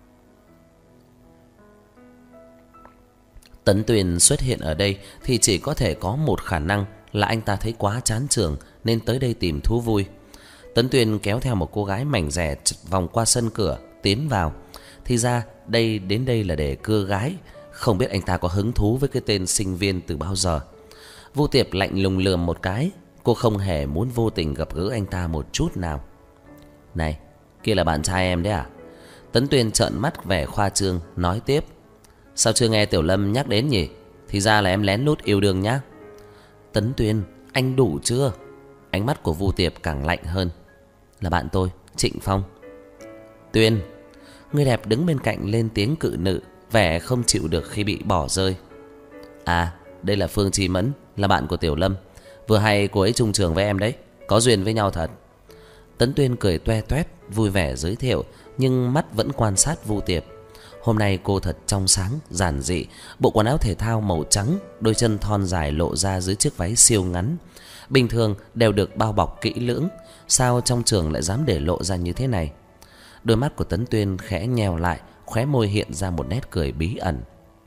Tấn Tuyền xuất hiện ở đây thì chỉ có thể có một khả năng là anh ta thấy quá chán trường nên tới đây tìm thú vui. Tấn Tuyền kéo theo một cô gái mảnh dẻ vòng qua sân cửa tiến vào. Thì ra đến đây là để cưa gái. Không biết anh ta có hứng thú với cái tên sinh viên từ bao giờ. Vu Tiệp lạnh lùng lườm một cái. Cô không hề muốn vô tình gặp gỡ anh ta một chút nào. Này, kia là bạn trai em đấy à? Tấn Tuyền trợn mắt vẻ khoa trương nói tiếp. Sao chưa nghe Tiểu Lâm nhắc đến nhỉ? Thì ra là em lén lút yêu đương nhá. Tấn Tuyền, anh đủ chưa? Ánh mắt của Vu Tiệp càng lạnh hơn. Là bạn tôi, Trịnh Phong. Tuyền. Người đẹp đứng bên cạnh lên tiếng cự nữ, vẻ không chịu được khi bị bỏ rơi. À, đây là Phương Chi Mẫn, là bạn của Tiểu Lâm. Vừa hay cô ấy chung trường với em đấy, có duyên với nhau thật. Tấn Tuyền cười toe toét, vui vẻ giới thiệu, nhưng mắt vẫn quan sát Vu Tiệp. Hôm nay cô thật trong sáng, giản dị, bộ quần áo thể thao màu trắng, đôi chân thon dài lộ ra dưới chiếc váy siêu ngắn. Bình thường đều được bao bọc kỹ lưỡng, sao trong trường lại dám để lộ ra như thế này? Đôi mắt của Tấn Tuyền khẽ nhèo lại, khóe môi hiện ra một nét cười bí ẩn.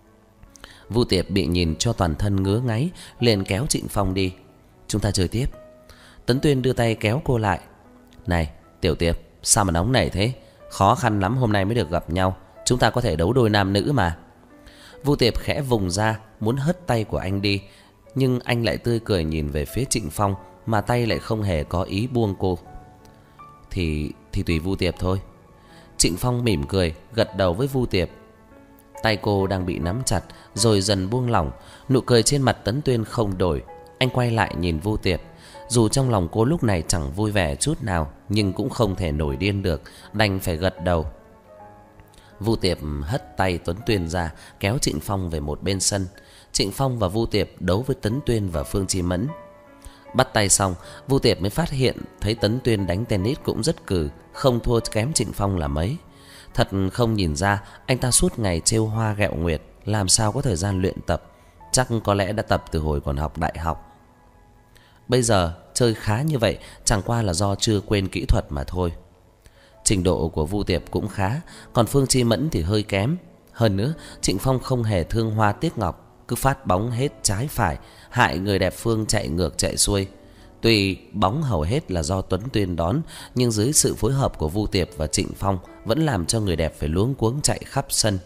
Vu Tiệp bị nhìn cho toàn thân ngứa ngáy, liền kéo Trịnh Phong đi. Chúng ta chơi tiếp. Tấn Tuyền đưa tay kéo cô lại. Này, Tiểu Tiệp, sao mà nóng nảy thế? Khó khăn lắm hôm nay mới được gặp nhau. Chúng ta có thể đấu đôi nam nữ mà. Vu Tiệp khẽ vùng ra, muốn hất tay của anh đi, nhưng anh lại tươi cười nhìn về phía Trịnh Phong, mà tay lại không hề có ý buông cô. Thì tùy Vu Tiệp thôi. Trịnh Phong mỉm cười, gật đầu với Vu Tiệp. Tay cô đang bị nắm chặt, rồi dần buông lỏng. Nụ cười trên mặt Tấn Tuyền không đổi. Anh quay lại nhìn Vu Tiệp. Dù trong lòng cô lúc này chẳng vui vẻ chút nào, nhưng cũng không thể nổi điên được, đành phải gật đầu. Vu Tiệp hất tay Tuấn Tuyền ra, kéo Trịnh Phong về một bên sân. Trịnh Phong và Vu Tiệp đấu với Tấn Tuyền và Phương Chi Mẫn. Bắt tay xong, Vu Tiệp mới phát hiện thấy Tấn Tuyền đánh tennis cũng rất cừ, không thua kém Trịnh Phong là mấy. Thật không nhìn ra anh ta suốt ngày trêu hoa ghẹo nguyệt, làm sao có thời gian luyện tập. Chắc có lẽ đã tập từ hồi còn học đại học. Bây giờ chơi khá như vậy chẳng qua là do chưa quên kỹ thuật mà thôi. Trình độ của Vu Tiệp cũng khá, còn Phương Chi Mẫn thì hơi kém. Hơn nữa, Trịnh Phong không hề thương hoa tiếc ngọc, cứ phát bóng hết trái phải, hại người đẹp Phương chạy ngược chạy xuôi. Tuy bóng hầu hết là do Tuấn Tuyền đón, nhưng dưới sự phối hợp của Vu Tiệp và Trịnh Phong vẫn làm cho người đẹp phải luống cuống chạy khắp sân.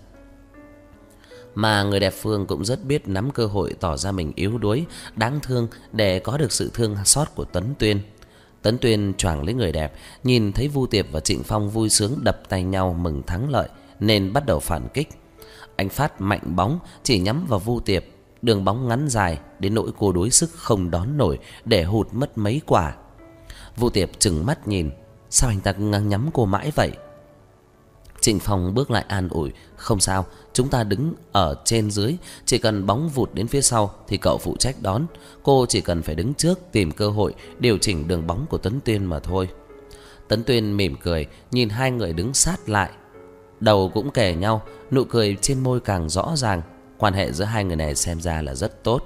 Mà người đẹp Phương cũng rất biết nắm cơ hội tỏ ra mình yếu đuối, đáng thương để có được sự thương xót của Tấn Tuyền. Tấn Tuyền choàng lấy người đẹp, nhìn thấy Vu Tiệp và Trịnh Phong vui sướng đập tay nhau mừng thắng lợi nên bắt đầu phản kích. Anh phát mạnh bóng chỉ nhắm vào Vu Tiệp, đường bóng ngắn dài đến nỗi cô đuối sức không đón nổi, để hụt mất mấy quả. Vu Tiệp trừng mắt nhìn, sao anh ta cứ nhắm cô mãi vậy? Trịnh Phong bước lại an ủi, không sao, chúng ta đứng ở trên dưới, chỉ cần bóng vụt đến phía sau thì cậu phụ trách đón, cô chỉ cần phải đứng trước tìm cơ hội điều chỉnh đường bóng của Tấn Tuyền mà thôi. Tấn Tuyền mỉm cười nhìn hai người đứng sát lại, đầu cũng kề nhau, nụ cười trên môi càng rõ ràng. Quan hệ giữa hai người này xem ra là rất tốt.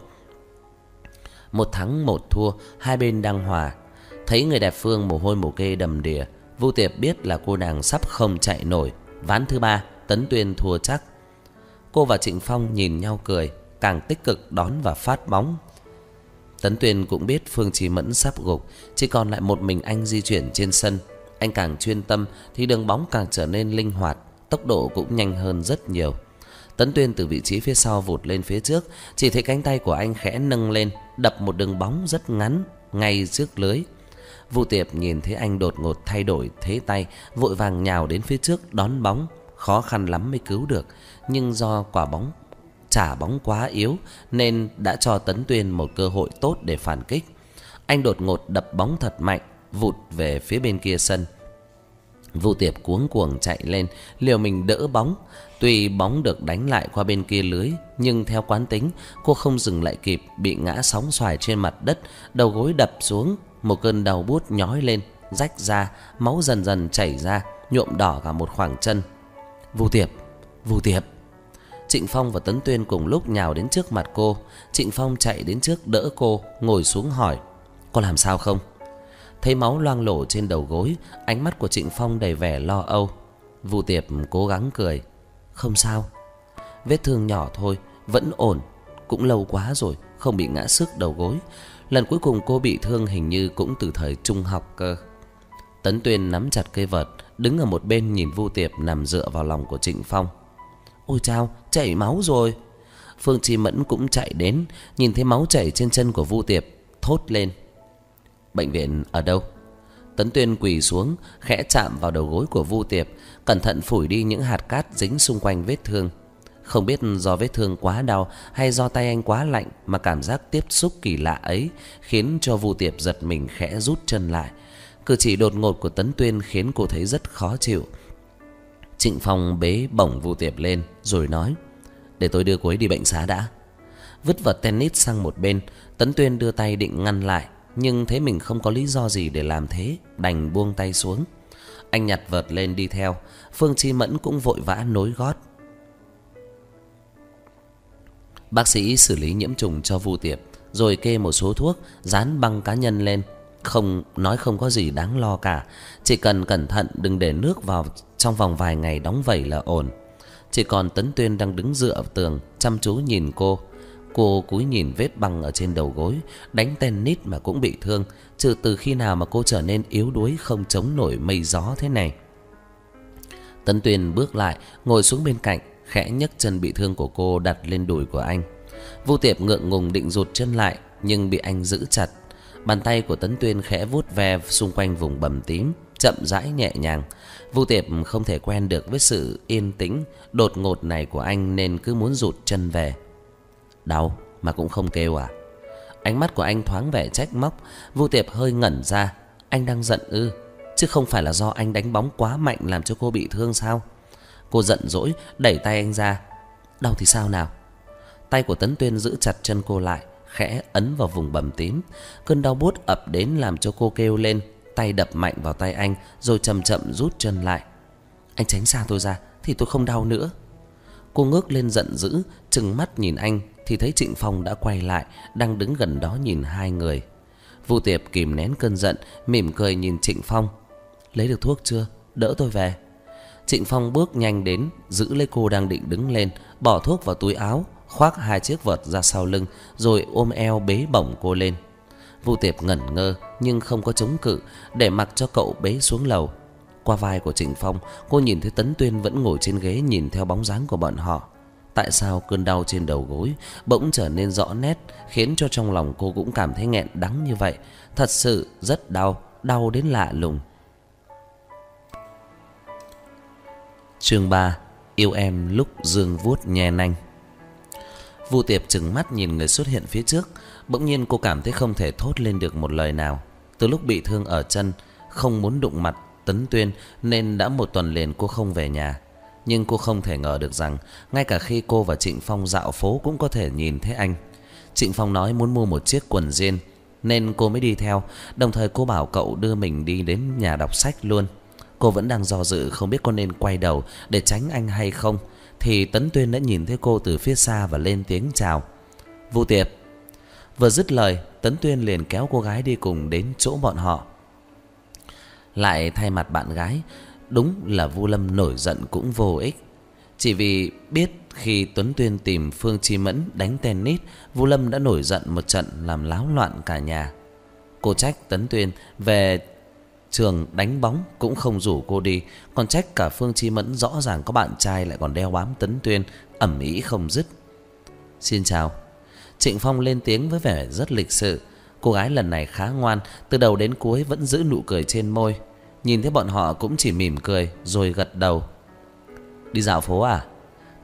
Một thắng một thua, hai bên đang hòa. Thấy người đẹp Phương mồ hôi mồ kê đầm đìa, Vu Tiệp biết là cô nàng sắp không chạy nổi. Ván thứ ba, Tấn Tuyền thua chắc. Cô và Trịnh Phong nhìn nhau cười, càng tích cực đón và phát bóng. Tấn Tuyền cũng biết Phương Chí Mẫn sắp gục, chỉ còn lại một mình anh di chuyển trên sân. Anh càng chuyên tâm thì đường bóng càng trở nên linh hoạt, tốc độ cũng nhanh hơn rất nhiều. Tấn Tuyền từ vị trí phía sau vụt lên phía trước, chỉ thấy cánh tay của anh khẽ nâng lên, đập một đường bóng rất ngắn ngay trước lưới. Vu Tiệp nhìn thấy anh đột ngột thay đổi thế tay, vội vàng nhào đến phía trước đón bóng, khó khăn lắm mới cứu được, nhưng do quả bóng trả bóng quá yếu nên đã cho Tấn Tuyên một cơ hội tốt để phản kích. Anh đột ngột đập bóng thật mạnh, vụt về phía bên kia sân. Vu Tiệp cuống cuồng chạy lên, liều mình đỡ bóng. Tuy bóng được đánh lại qua bên kia lưới, nhưng theo quán tính, cô không dừng lại kịp, bị ngã sóng xoài trên mặt đất, đầu gối đập xuống. Một cơn đau buốt nhói lên, rách ra, máu dần dần chảy ra, nhuộm đỏ cả một khoảng chân. Vu Tiệp, Vu Tiệp. Trịnh Phong và Tấn Tuyên cùng lúc nhào đến trước mặt cô. Trịnh Phong chạy đến trước đỡ cô, ngồi xuống hỏi: "Có làm sao không?" Thấy máu loang lổ trên đầu gối, ánh mắt của Trịnh Phong đầy vẻ lo âu. Vu Tiệp cố gắng cười: "Không sao, vết thương nhỏ thôi, vẫn ổn. Cũng lâu quá rồi, không bị ngã xước đầu gối. Lần cuối cùng cô bị thương hình như cũng từ thời trung học cơ." Tấn Tuyên nắm chặt cây vợt, đứng ở một bên nhìn Vu Tiệp nằm dựa vào lòng của Trịnh Phong. "Ôi chao, chảy máu rồi." Phương Chi Mẫn cũng chạy đến, nhìn thấy máu chảy trên chân của Vu Tiệp, thốt lên: "Bệnh viện ở đâu?" Tấn Tuyên quỳ xuống, khẽ chạm vào đầu gối của Vu Tiệp, cẩn thận phủi đi những hạt cát dính xung quanh vết thương. Không biết do vết thương quá đau hay do tay anh quá lạnh mà cảm giác tiếp xúc kỳ lạ ấy khiến cho Vu Tiệp giật mình khẽ rút chân lại. Cử chỉ đột ngột của Tấn Tuyên khiến cô thấy rất khó chịu. Trịnh Phong bế bổng Vu Tiệp lên rồi nói: "Để tôi đưa cô ấy đi bệnh xá đã." Vứt vợt tennis sang một bên, Tấn Tuyên đưa tay định ngăn lại, nhưng thấy mình không có lý do gì để làm thế, đành buông tay xuống. Anh nhặt vợt lên đi theo. Phương Chi Mẫn cũng vội vã nối gót. Bác sĩ xử lý nhiễm trùng cho Vu Tiệp, rồi kê một số thuốc, dán băng cá nhân lên. Không có gì đáng lo cả, chỉ cần cẩn thận đừng để nước vào trong vòng vài ngày đóng vẩy là ổn. Chỉ còn Tấn Tuyên đang đứng dựa vào tường, chăm chú nhìn cô. Cô cúi nhìn vết băng ở trên đầu gối, đánh tennis mà cũng bị thương, trừ từ khi nào mà cô trở nên yếu đuối không chống nổi mây gió thế này. Tấn Tuyên bước lại, ngồi xuống bên cạnh, khẽ nhấc chân bị thương của cô đặt lên đùi của anh. Vu Tiệp ngượng ngùng định rụt chân lại, nhưng bị anh giữ chặt. Bàn tay của Tấn Tuyên khẽ vuốt ve xung quanh vùng bầm tím, chậm rãi nhẹ nhàng. Vu Tiệp không thể quen được với sự yên tĩnh đột ngột này của anh nên cứ muốn rụt chân về. "Đau mà cũng không kêu à?" Ánh mắt của anh thoáng vẻ trách móc. Vu Tiệp hơi ngẩn ra. Anh đang giận ư? Chứ không phải là do anh đánh bóng quá mạnh làm cho cô bị thương sao? Cô giận dỗi đẩy tay anh ra. "Đau thì sao nào?" Tay của Tấn Tuyên giữ chặt chân cô lại, khẽ ấn vào vùng bầm tím. Cơn đau buốt ập đến làm cho cô kêu lên. Tay đập mạnh vào tay anh, rồi chậm chậm rút chân lại. "Anh tránh xa tôi ra thì tôi không đau nữa." Cô ngước lên giận dữ, trừng mắt nhìn anh thì thấy Trịnh Phong đã quay lại, đang đứng gần đó nhìn hai người. Vu Tiệp kìm nén cơn giận, mỉm cười nhìn Trịnh Phong. "Lấy được thuốc chưa? Đỡ tôi về." Trịnh Phong bước nhanh đến, giữ lấy cô đang định đứng lên, bỏ thuốc vào túi áo, khoác hai chiếc vợt ra sau lưng, rồi ôm eo bế bổng cô lên. Vu Tiệp ngẩn ngơ nhưng không có chống cự, để mặc cho cậu bế xuống lầu. Qua vai của Trịnh Phong, cô nhìn thấy Tấn Tuyên vẫn ngồi trên ghế nhìn theo bóng dáng của bọn họ. Tại sao cơn đau trên đầu gối bỗng trở nên rõ nét, khiến cho trong lòng cô cũng cảm thấy nghẹn đắng như vậy. Thật sự rất đau, đau đến lạ lùng. Chương 3: Yêu em lúc dương vuốt nhè nanh. Vu Tiệp trừng mắt nhìn người xuất hiện phía trước. Bỗng nhiên cô cảm thấy không thể thốt lên được một lời nào. Từ lúc bị thương ở chân, không muốn đụng mặt Tấn Tuyên nên đã 1 tuần liền cô không về nhà. Nhưng cô không thể ngờ được rằng ngay cả khi cô và Trịnh Phong dạo phố cũng có thể nhìn thấy anh. Trịnh Phong nói muốn mua một chiếc quần jean nên cô mới đi theo. Đồng thời cô bảo cậu đưa mình đi đến nhà đọc sách luôn. Cô vẫn đang do dự không biết có nên quay đầu để tránh anh hay không, thì Tấn Tuyên đã nhìn thấy cô từ phía xa và lên tiếng chào. "Vu Tiệp." Vừa dứt lời, Tấn Tuyên liền kéo cô gái đi cùng đến chỗ bọn họ. Lại thay mặt bạn gái, đúng là Vu Lâm nổi giận cũng vô ích. Chỉ vì biết khi Tuấn Tuyên tìm Phương Chi Mẫn đánh tennis, Vu Lâm đã nổi giận một trận làm láo loạn cả nhà. Cô trách Tấn Tuyên về trường đánh bóng cũng không rủ cô đi, còn trách cả Phương Chi Mẫn rõ ràng có bạn trai lại còn đeo bám Tấn Tuyên, ầm ĩ không dứt. "Xin chào." Trịnh Phong lên tiếng với vẻ rất lịch sự. Cô gái lần này khá ngoan, từ đầu đến cuối vẫn giữ nụ cười trên môi. Nhìn thấy bọn họ cũng chỉ mỉm cười rồi gật đầu. "Đi dạo phố à?"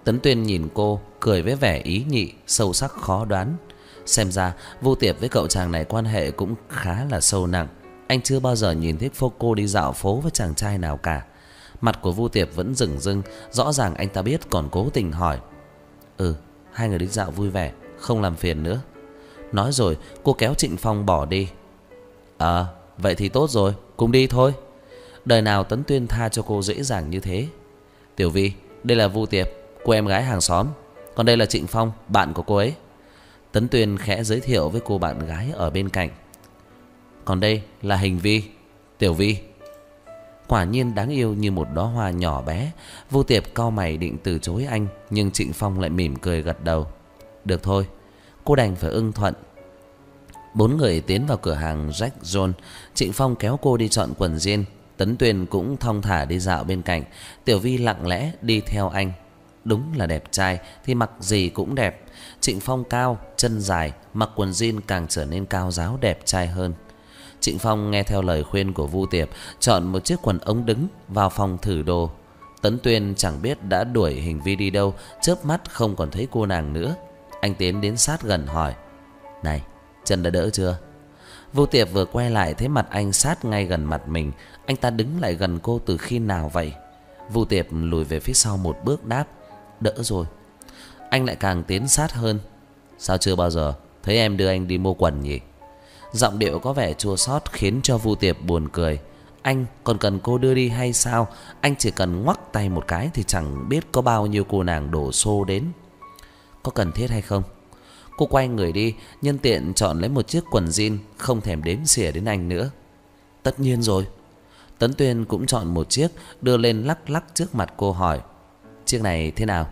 Tấn Tuyên nhìn cô, cười với vẻ ý nhị, sâu sắc khó đoán. Xem ra Vu Tiệp với cậu chàng này quan hệ cũng khá là sâu nặng. Anh chưa bao giờ nhìn thấy cô đi dạo phố với chàng trai nào cả. Mặt của Vu Tiệp vẫn rừng rưng, rõ ràng anh ta biết còn cố tình hỏi. Hai người đi dạo vui vẻ, không làm phiền nữa. Nói rồi cô kéo Trịnh Phong bỏ đi. Vậy thì tốt rồi, cùng đi thôi. Đời nào Tấn Tuyên tha cho cô dễ dàng như thế. Tiểu Vi, đây là Vu Tiệp, cô em gái hàng xóm. Còn đây là Trịnh Phong, bạn của cô ấy. Tấn Tuyên khẽ giới thiệu với cô bạn gái ở bên cạnh. Còn đây là Hình Vi, Tiểu Vi. Quả nhiên đáng yêu như một đóa hoa nhỏ bé. Vu Tiệp cau mày định từ chối anh, nhưng Trịnh Phong lại mỉm cười gật đầu. Được thôi, cô đành phải ưng thuận. 4 người tiến vào cửa hàng Jack John. Trịnh Phong kéo cô đi chọn quần jean. Tấn Tuyên cũng thong thả đi dạo bên cạnh. Tiểu Vi lặng lẽ đi theo anh. Đúng là đẹp trai thì mặc gì cũng đẹp. Trịnh Phong cao, chân dài, mặc quần jean càng trở nên cao ráo đẹp trai hơn. Trịnh Phong nghe theo lời khuyên của Vu Tiệp, chọn một chiếc quần ống đứng, vào phòng thử đồ. Tấn Tuyên chẳng biết đã đuổi Hình Vi đi đâu, chớp mắt không còn thấy cô nàng nữa. Anh tiến đến sát gần hỏi: Này, chân đã đỡ chưa? Vu Tiệp vừa quay lại thấy mặt anh sát ngay gần mặt mình. Anh ta đứng lại gần cô từ khi nào vậy? Vu Tiệp lùi về phía sau một bước đáp: Đỡ rồi. Anh lại càng tiến sát hơn. Sao chưa bao giờ thấy em đưa anh đi mua quần nhỉ? Giọng điệu có vẻ chua xót khiến cho Vu Tiệp buồn cười. Anh còn cần cô đưa đi hay sao? Anh chỉ cần ngoắc tay một cái thì chẳng biết có bao nhiêu cô nàng đổ xô đến. Có cần thiết hay không? Cô quay người đi, nhân tiện chọn lấy một chiếc quần jean, không thèm đếm xỉa đến anh nữa. Tất nhiên rồi. Tấn Tuyên cũng chọn một chiếc, đưa lên lắc lắc trước mặt cô hỏi: Chiếc này thế nào?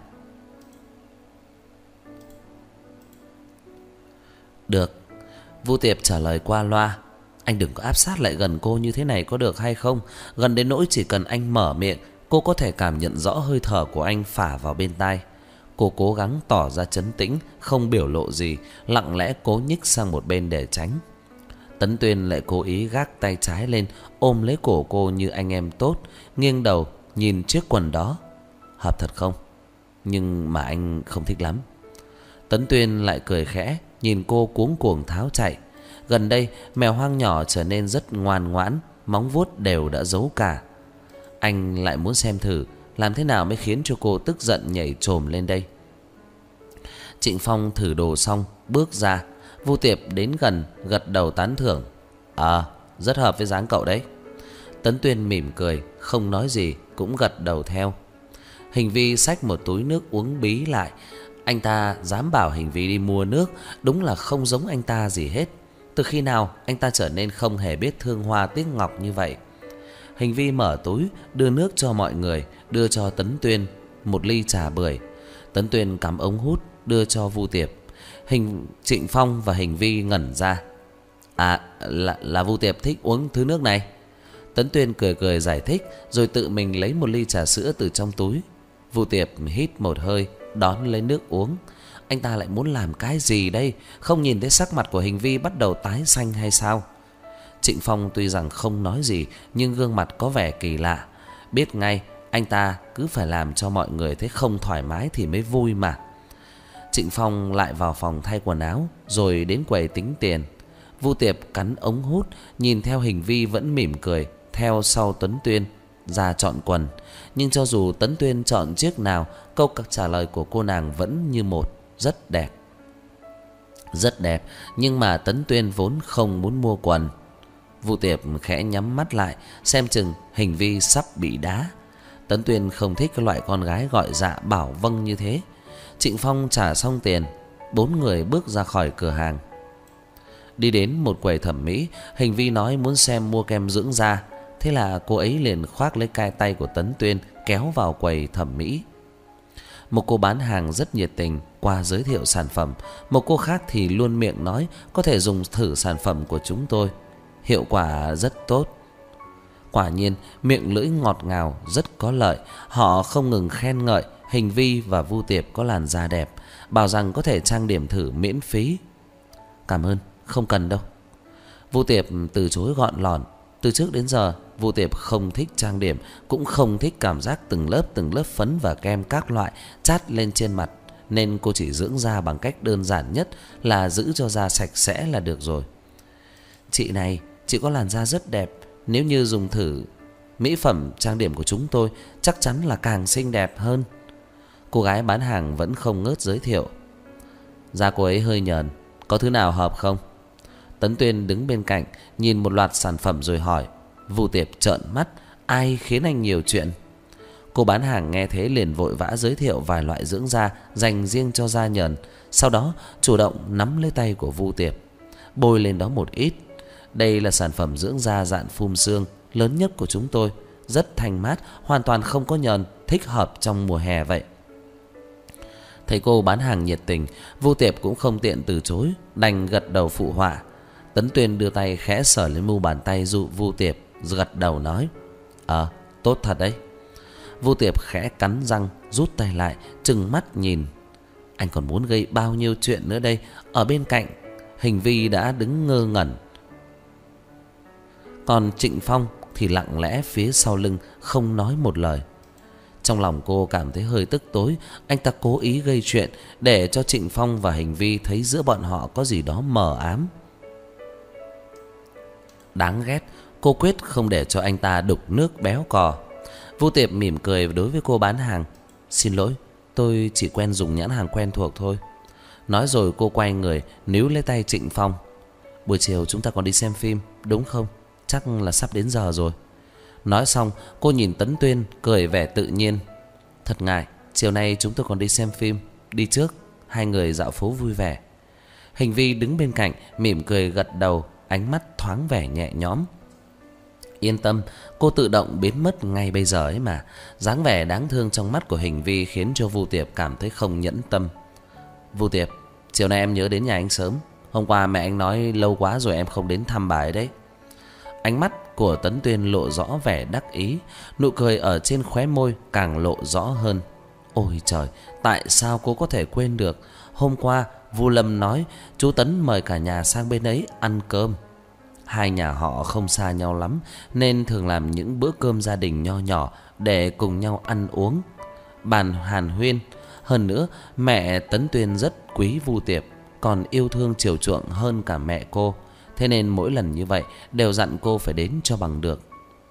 Được. Vu Tiệp trả lời qua loa. Anh đừng có áp sát lại gần cô như thế này có được hay không? Gần đến nỗi chỉ cần anh mở miệng, cô có thể cảm nhận rõ hơi thở của anh phả vào bên tai. Cô cố gắng tỏ ra trấn tĩnh, không biểu lộ gì, lặng lẽ cố nhích sang một bên để tránh. Tấn Tuyên lại cố ý gác tay trái lên, ôm lấy cổ cô như anh em tốt, nghiêng đầu nhìn chiếc quần đó. Hợp thật không? Nhưng mà anh không thích lắm. Tấn Tuyên lại cười khẽ, nhìn cô cuống cuồng tháo chạy. Gần đây mèo hoang nhỏ trở nên rất ngoan ngoãn, móng vuốt đều đã giấu cả. Anh lại muốn xem thử làm thế nào mới khiến cho cô tức giận nhảy chồm lên đây. Trịnh Phong thử đồ xong bước ra. Vu Tiệp đến gần gật đầu tán thưởng. Rất hợp với dáng cậu đấy. Tấn Tuyên mỉm cười, không nói gì, cũng gật đầu theo. Hình Vi xách một túi nước uống bí lại. Anh ta dám bảo Hình Vi đi mua nước, đúng là không giống anh ta gì hết. Từ khi nào anh ta trở nên không hề biết thương hoa tiếc ngọc như vậy? Hình Vi mở túi, đưa nước cho mọi người, đưa cho Tấn Tuyên một ly trà bưởi. Tấn Tuyên cắm ống hút, đưa cho Vu Tiệp. Trịnh Phong và Hình Vi ngẩn ra. Là Vu Tiệp thích uống thứ nước này. Tấn Tuyên cười cười giải thích, rồi tự mình lấy một ly trà sữa từ trong túi. Vu Tiệp hít một hơi, đón lấy nước uống. Anh ta lại muốn làm cái gì đây? Không nhìn thấy sắc mặt của Hình Vi bắt đầu tái xanh hay sao? Trịnh Phong tuy rằng không nói gì, nhưng gương mặt có vẻ kỳ lạ. Biết ngay anh ta cứ phải làm cho mọi người thấy không thoải mái thì mới vui mà. Trịnh Phong lại vào phòng thay quần áo, rồi đến quầy tính tiền. Vu Tiệp cắn ống hút, nhìn theo Hình Vi vẫn mỉm cười, theo sau Tấn Tuyên ra chọn quần. Nhưng cho dù Tấn Tuyên chọn chiếc nào, câu trả lời của cô nàng vẫn như một: rất đẹp. Rất đẹp, nhưng mà Tấn Tuyên vốn không muốn mua quần. Vu Tiệp khẽ nhắm mắt lại, xem chừng Hình Vi sắp bị đá. Tấn Tuyên không thích cái loại con gái gọi dạ bảo vâng như thế. Trịnh Phong trả xong tiền, 4 người bước ra khỏi cửa hàng. Đi đến một quầy thẩm mỹ, Hình Vi nói muốn xem mua kem dưỡng da. Thế là cô ấy liền khoác lấy cai tay của Tấn Tuyên, kéo vào quầy thẩm mỹ. Một cô bán hàng rất nhiệt tình qua giới thiệu sản phẩm. Một cô khác thì luôn miệng nói có thể dùng thử sản phẩm của chúng tôi, hiệu quả rất tốt. Quả nhiên miệng lưỡi ngọt ngào, rất có lợi. Họ không ngừng khen ngợi Hình Vi và Vu Tiệp có làn da đẹp, bảo rằng có thể trang điểm thử miễn phí. Cảm ơn, không cần đâu. Vu Tiệp từ chối gọn lọn. Từ trước đến giờ Vu Tiệp không thích trang điểm, cũng không thích cảm giác từng lớp phấn và kem các loại chát lên trên mặt, nên cô chỉ dưỡng da bằng cách đơn giản nhất là giữ cho da sạch sẽ là được rồi. Chị này, chị có làn da rất đẹp, nếu như dùng thử mỹ phẩm trang điểm của chúng tôi chắc chắn là càng xinh đẹp hơn. Cô gái bán hàng vẫn không ngớt giới thiệu. Da cô ấy hơi nhờn, có thứ nào hợp không? Tấn Tuyên đứng bên cạnh nhìn một loạt sản phẩm rồi hỏi. Vu Tiệp trợn mắt, ai khiến anh nhiều chuyện? Cô bán hàng nghe thế liền vội vã giới thiệu vài loại dưỡng da dành riêng cho da nhờn, sau đó chủ động nắm lấy tay của Vu Tiệp, bôi lên đó một ít. Đây là sản phẩm dưỡng da dạng phun sương lớn nhất của chúng tôi, rất thanh mát, hoàn toàn không có nhờn, thích hợp trong mùa hè vậy. Thấy cô bán hàng nhiệt tình, Vu Tiệp cũng không tiện từ chối, đành gật đầu phụ họa. Tấn Tuyên đưa tay khẽ sờ lên mu bàn tay dụ Vu Tiệp, gật đầu nói: tốt thật đấy. Vu Tiệp khẽ cắn răng, rút tay lại, trừng mắt nhìn. Anh còn muốn gây bao nhiêu chuyện nữa đây? Ở bên cạnh, Hình Vi đã đứng ngơ ngẩn, còn Trịnh Phong thì lặng lẽ phía sau lưng không nói một lời. Trong lòng cô cảm thấy hơi tức tối, anh ta cố ý gây chuyện để cho Trịnh Phong và Hình Vi thấy giữa bọn họ có gì đó mờ ám. Đáng ghét, cô quyết không để cho anh ta đục nước béo cò. Vu Tiệp mỉm cười đối với cô bán hàng. Xin lỗi, tôi chỉ quen dùng nhãn hàng quen thuộc thôi. Nói rồi cô quay người níu lấy tay Trịnh Phong. Buổi chiều chúng ta còn đi xem phim, đúng không? Chắc là sắp đến giờ rồi. Nói xong cô nhìn Tấn Tuyên cười vẻ tự nhiên. Thật ngại, chiều nay chúng tôi còn đi xem phim. Đi trước, hai người dạo phố vui vẻ. Hình Vi đứng bên cạnh mỉm cười gật đầu, ánh mắt thoáng vẻ nhẹ nhõm. Yên tâm, cô tự động biến mất ngay bây giờ ấy mà. Dáng vẻ đáng thương trong mắt của Hình Vi khiến cho Vu Tiệp cảm thấy không nhẫn tâm. Vu Tiệp, chiều nay em nhớ đến nhà anh sớm. Hôm qua mẹ anh nói lâu quá rồi em không đến thăm bà ấy đấy. Ánh mắt của Tấn Tuyên lộ rõ vẻ đắc ý, nụ cười ở trên khóe môi càng lộ rõ hơn. Ôi trời, tại sao cô có thể quên được? Hôm qua Vu Lâm nói chú Tấn mời cả nhà sang bên ấy ăn cơm. Hai nhà họ không xa nhau lắm, nên thường làm những bữa cơm gia đình nho nhỏ để cùng nhau ăn uống, bàn hàn huyên. Hơn nữa, mẹ Tấn Tuyên rất quý Vu Tiệp, còn yêu thương chiều chuộng hơn cả mẹ cô. Thế nên mỗi lần như vậy đều dặn cô phải đến cho bằng được.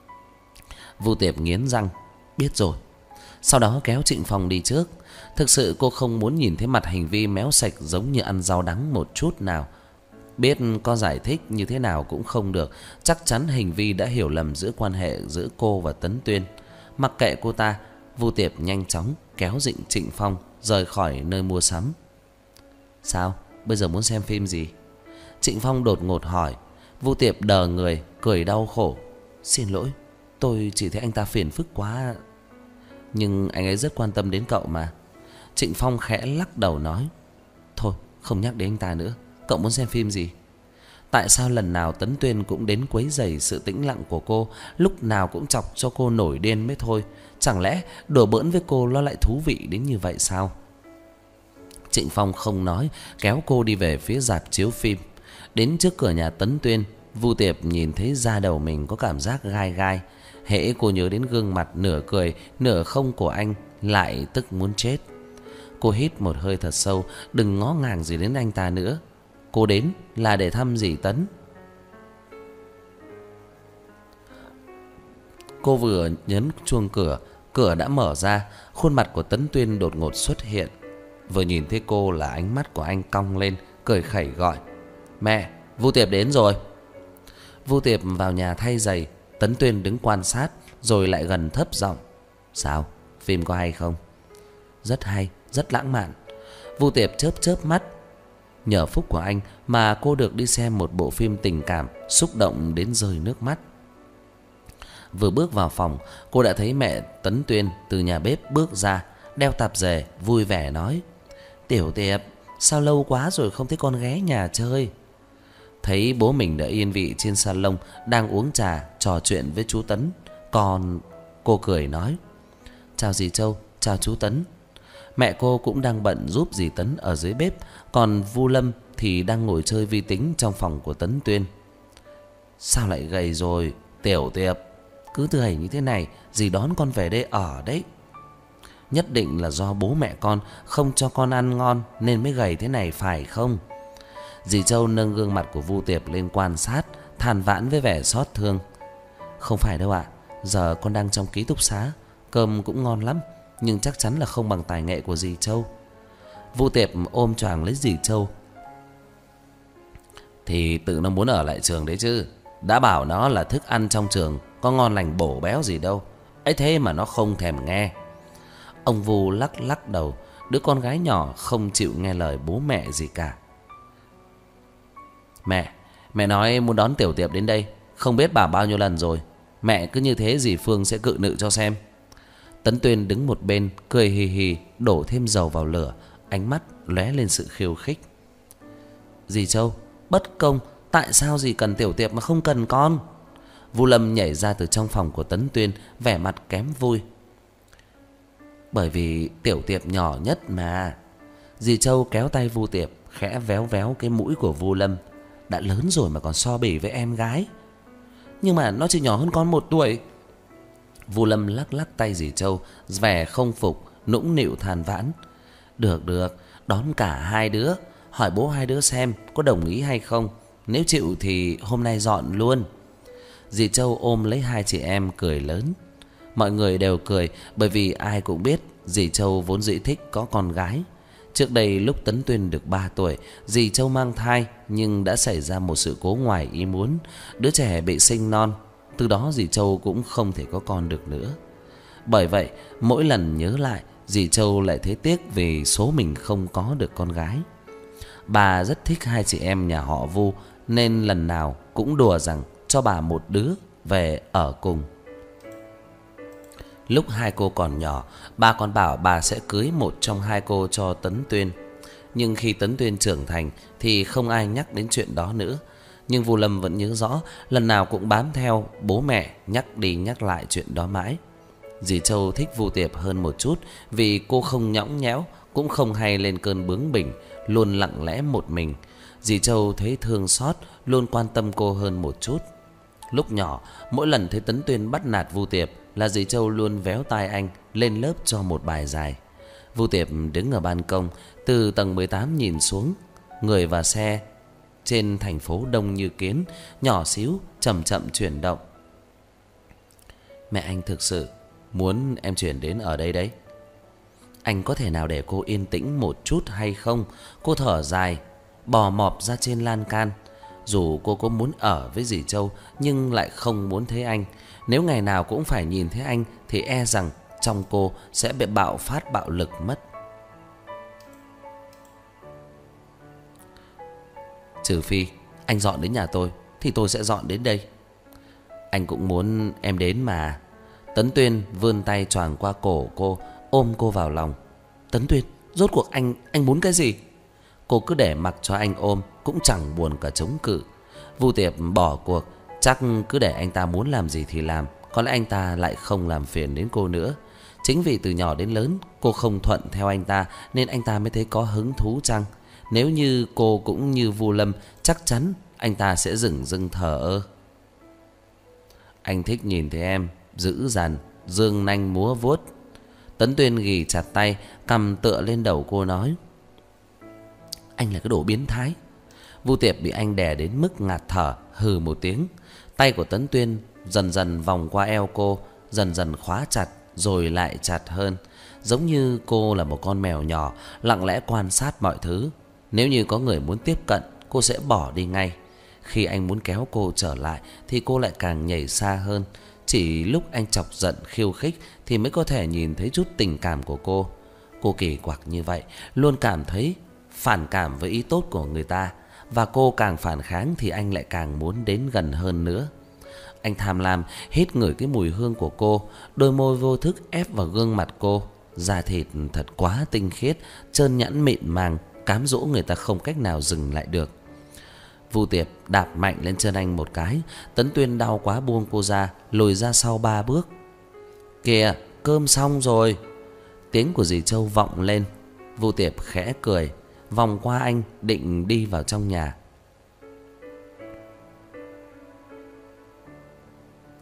Vu Tiệp nghiến răng, biết rồi. Sau đó kéo Trịnh Phong đi trước. Thực sự cô không muốn nhìn thấy mặt Hình Vi méo sạch giống như ăn rau đắng một chút nào. Biết có giải thích như thế nào cũng không được. Chắc chắn Hình Vi đã hiểu lầm giữa quan hệ giữa cô và Tấn Tuyên. Mặc kệ cô ta, Vu Tiệp nhanh chóng kéo dịnh Trịnh Phong rời khỏi nơi mua sắm. Sao? Bây giờ muốn xem phim gì? Trịnh Phong đột ngột hỏi. Vu Tiệp đờ người, cười đau khổ. Xin lỗi, tôi chỉ thấy anh ta phiền phức quá. Nhưng anh ấy rất quan tâm đến cậu mà. Trịnh Phong khẽ lắc đầu nói. Thôi, không nhắc đến anh ta nữa. Cậu muốn xem phim gì? Tại sao lần nào Tấn Tuyên cũng đến quấy rầy sự tĩnh lặng của cô, lúc nào cũng chọc cho cô nổi điên mới thôi? Chẳng lẽ đùa bỡn với cô nó lại thú vị đến như vậy sao? Trịnh Phong không nói, kéo cô đi về phía rạp chiếu phim. Đến trước cửa nhà Tấn Tuyên, Vu Tiệp nhìn thấy da đầu mình có cảm giác gai gai. Hễ cô nhớ đến gương mặt nửa cười nửa không của anh, lại tức muốn chết. Cô hít một hơi thật sâu, đừng ngó ngàng gì đến anh ta nữa. Cô đến là để thăm dì Tấn. Cô vừa nhấn chuông cửa, cửa đã mở ra. Khuôn mặt của Tấn Tuyên đột ngột xuất hiện. Vừa nhìn thấy cô là ánh mắt của anh cong lên, cười khẩy gọi. Mẹ, Vu Tiệp đến rồi. Vu Tiệp vào nhà thay giày. Tấn Tuyên đứng quan sát, rồi lại gần thấp giọng. Sao, phim có hay không? Rất hay, rất lãng mạn. Vu Tiệp chớp chớp mắt. Nhờ phúc của anh mà cô được đi xem một bộ phim tình cảm, xúc động đến rơi nước mắt. Vừa bước vào phòng, cô đã thấy mẹ Tấn Tuyên từ nhà bếp bước ra, đeo tạp dề, vui vẻ nói. Tiểu Tiệp, sao lâu quá rồi không thấy con ghé nhà chơi? Thấy bố mình đã yên vị trên salon, đang uống trà, trò chuyện với chú Tấn. Còn cô cười nói. Chào dì Châu, chào chú Tấn. Mẹ cô cũng đang bận giúp dì Tấn ở dưới bếp, còn Vu Lâm thì đang ngồi chơi vi tính trong phòng của Tấn Tuyên. Sao lại gầy rồi, Tiểu Tiệp? Cứ thầy như thế này, dì đón con về đây ở đấy. Nhất định là do bố mẹ con không cho con ăn ngon nên mới gầy thế này phải không? Dì Châu nâng gương mặt của Vu Tiệp lên quan sát, than vãn với vẻ xót thương. Không phải đâu ạ, giờ con đang trong ký túc xá, cơm cũng ngon lắm, nhưng chắc chắn là không bằng tài nghệ của dì Châu. Vu Tiệp ôm choàng lấy dì Châu. Thì tự nó muốn ở lại trường đấy chứ. Đã bảo nó là thức ăn trong trường có ngon lành bổ béo gì đâu, ấy thế mà nó không thèm nghe. Ông Vu lắc lắc đầu, đứa con gái nhỏ không chịu nghe lời bố mẹ gì cả. Mẹ nói muốn đón Tiểu Tiệp đến đây, không biết bảo bao nhiêu lần rồi. Mẹ cứ như thế dì Phương sẽ cự nữ cho xem. Tấn Tuyên đứng một bên cười hì hì, đổ thêm dầu vào lửa, ánh mắt lóe lên sự khiêu khích. Dì Châu, bất công, tại sao dì cần Tiểu Tiệp mà không cần con? Vu Lâm nhảy ra từ trong phòng của Tấn Tuyên, vẻ mặt kém vui. Bởi vì Tiểu Tiệp nhỏ nhất mà. Dì Châu kéo tay Vu Tiệp, khẽ véo véo cái mũi của Vu Lâm. Đã lớn rồi mà còn so bì với em gái. Nhưng mà nó chỉ nhỏ hơn con 1 tuổi. Vu Lâm lắc lắc tay dì Châu, vẻ không phục, nũng nịu than vãn. Được, đón cả hai đứa. Hỏi bố hai đứa xem có đồng ý hay không. Nếu chịu thì hôm nay dọn luôn. Dì Châu ôm lấy hai chị em cười lớn. Mọi người đều cười, bởi vì ai cũng biết dì Châu vốn dĩ thích có con gái. Trước đây lúc Tấn Tuyên được 3 tuổi, dì Châu mang thai nhưng đã xảy ra một sự cố ngoài ý muốn, đứa trẻ bị sinh non. Từ đó dì Châu cũng không thể có con được nữa. Bởi vậy mỗi lần nhớ lại, dì Châu lại thấy tiếc vì số mình không có được con gái. Bà rất thích hai chị em nhà họ Vu, nên lần nào cũng đùa rằng cho bà một đứa về ở cùng. Lúc hai cô còn nhỏ, bà còn bảo bà sẽ cưới một trong hai cô cho Tấn Tuyên. Nhưng khi Tấn Tuyên trưởng thành thì không ai nhắc đến chuyện đó nữa. Nhưng Vu Lâm vẫn nhớ rõ, lần nào cũng bám theo bố mẹ nhắc đi nhắc lại chuyện đó mãi. Dì Châu thích Vu Tiệp hơn một chút vì cô không nhõng nhẽo, cũng không hay lên cơn bướng bỉnh, luôn lặng lẽ một mình. Dì Châu thấy thương xót, luôn quan tâm cô hơn một chút. Lúc nhỏ, mỗi lần thấy Tấn Tuyên bắt nạt Vu Tiệp là dì Châu luôn véo tai anh lên lớp cho một bài dài. Vu Tiệp đứng ở ban công, từ tầng 18 nhìn xuống. Người và xe trên thành phố đông như kiến, nhỏ xíu, chậm chậm chuyển động. Mẹ anh thực sự muốn em chuyển đến ở đây đấy. Anh có thể nào để cô yên tĩnh một chút hay không? Cô thở dài, bò mọp ra trên lan can. Dù cô có muốn ở với dì Châu nhưng lại không muốn thấy anh. Nếu ngày nào cũng phải nhìn thấy anh thì e rằng trong cô sẽ bị bạo phát bạo lực mất. Trừ phi anh dọn đến nhà tôi thì tôi sẽ dọn đến đây. Anh cũng muốn em đến mà. Tấn Tuyên vươn tay choàng qua cổ cô, ôm cô vào lòng. Tấn Tuyên, rốt cuộc anh muốn cái gì? Cô cứ để mặc cho anh ôm, cũng chẳng buồn cả chống cự. Vu Tiệp bỏ cuộc, chắc cứ để anh ta muốn làm gì thì làm. Có lẽ anh ta lại không làm phiền đến cô nữa. Chính vì từ nhỏ đến lớn cô không thuận theo anh ta nên anh ta mới thấy có hứng thú chăng? Nếu như cô cũng như Vu Lâm, chắc chắn anh ta sẽ dửng dưng thờ ơ. Anh thích nhìn thấy em dữ dằn, dương nanh múa vuốt. Tấn Tuyên ghì chặt tay, cầm tựa lên đầu cô nói. Anh là cái đồ biến thái. Vu Tiệp bị anh đè đến mức ngạt thở, hừ một tiếng. Tay của Tấn Tuyên dần dần vòng qua eo cô, dần dần khóa chặt rồi lại chặt hơn. Giống như cô là một con mèo nhỏ, lặng lẽ quan sát mọi thứ. Nếu như có người muốn tiếp cận, cô sẽ bỏ đi ngay. Khi anh muốn kéo cô trở lại thì cô lại càng nhảy xa hơn. Chỉ lúc anh chọc giận khiêu khích thì mới có thể nhìn thấy chút tình cảm của cô. Cô kỳ quặc như vậy, luôn cảm thấy phản cảm với ý tốt của người ta. Và cô càng phản kháng thì anh lại càng muốn đến gần hơn nữa. Anh tham lam hít ngửi cái mùi hương của cô, đôi môi vô thức ép vào gương mặt cô. Da thịt thật quá tinh khiết, trơn nhẵn mịn màng, cám dỗ người ta không cách nào dừng lại được. Vu Tiệp đạp mạnh lên chân anh một cái. Tấn Tuyên đau quá buông cô ra, lùi ra sau 3 bước. Kìa, cơm xong rồi. Tiếng của dì Châu vọng lên. Vu Tiệp khẽ cười, vòng qua anh định đi vào trong nhà.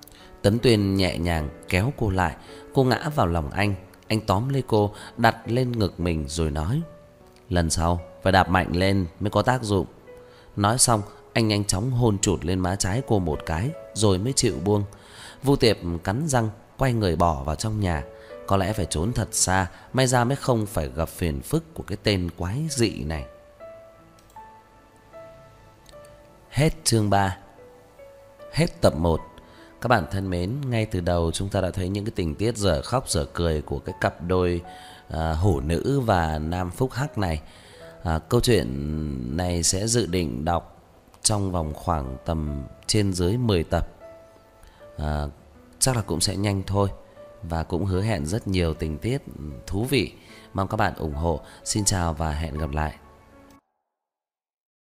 Tấn Tuyên nhẹ nhàng kéo cô lại. Cô ngã vào lòng anh tóm lấy cô, đặt lên ngực mình rồi nói: lần sau phải đạp mạnh lên mới có tác dụng. Nói xong, anh nhanh chóng hôn chụt lên má trái cô một cái rồi mới chịu buông. Vu Tiệp cắn răng quay người bỏ vào trong nhà. Có lẽ phải trốn thật xa, may ra mới không phải gặp phiền phức của cái tên quái dị này. Hết chương 3. Hết tập 1. Các bạn thân mến, ngay từ đầu chúng ta đã thấy những cái tình tiết dở khóc dở cười của cái cặp đôi hổ nữ và nam phúc hắc này. Câu chuyện này sẽ dự định đọc trong vòng khoảng tầm trên dưới 10 tập. Chắc là cũng sẽ nhanh thôi, và cũng hứa hẹn rất nhiều tình tiết thú vị. Mong các bạn ủng hộ. Xin chào và hẹn gặp lại.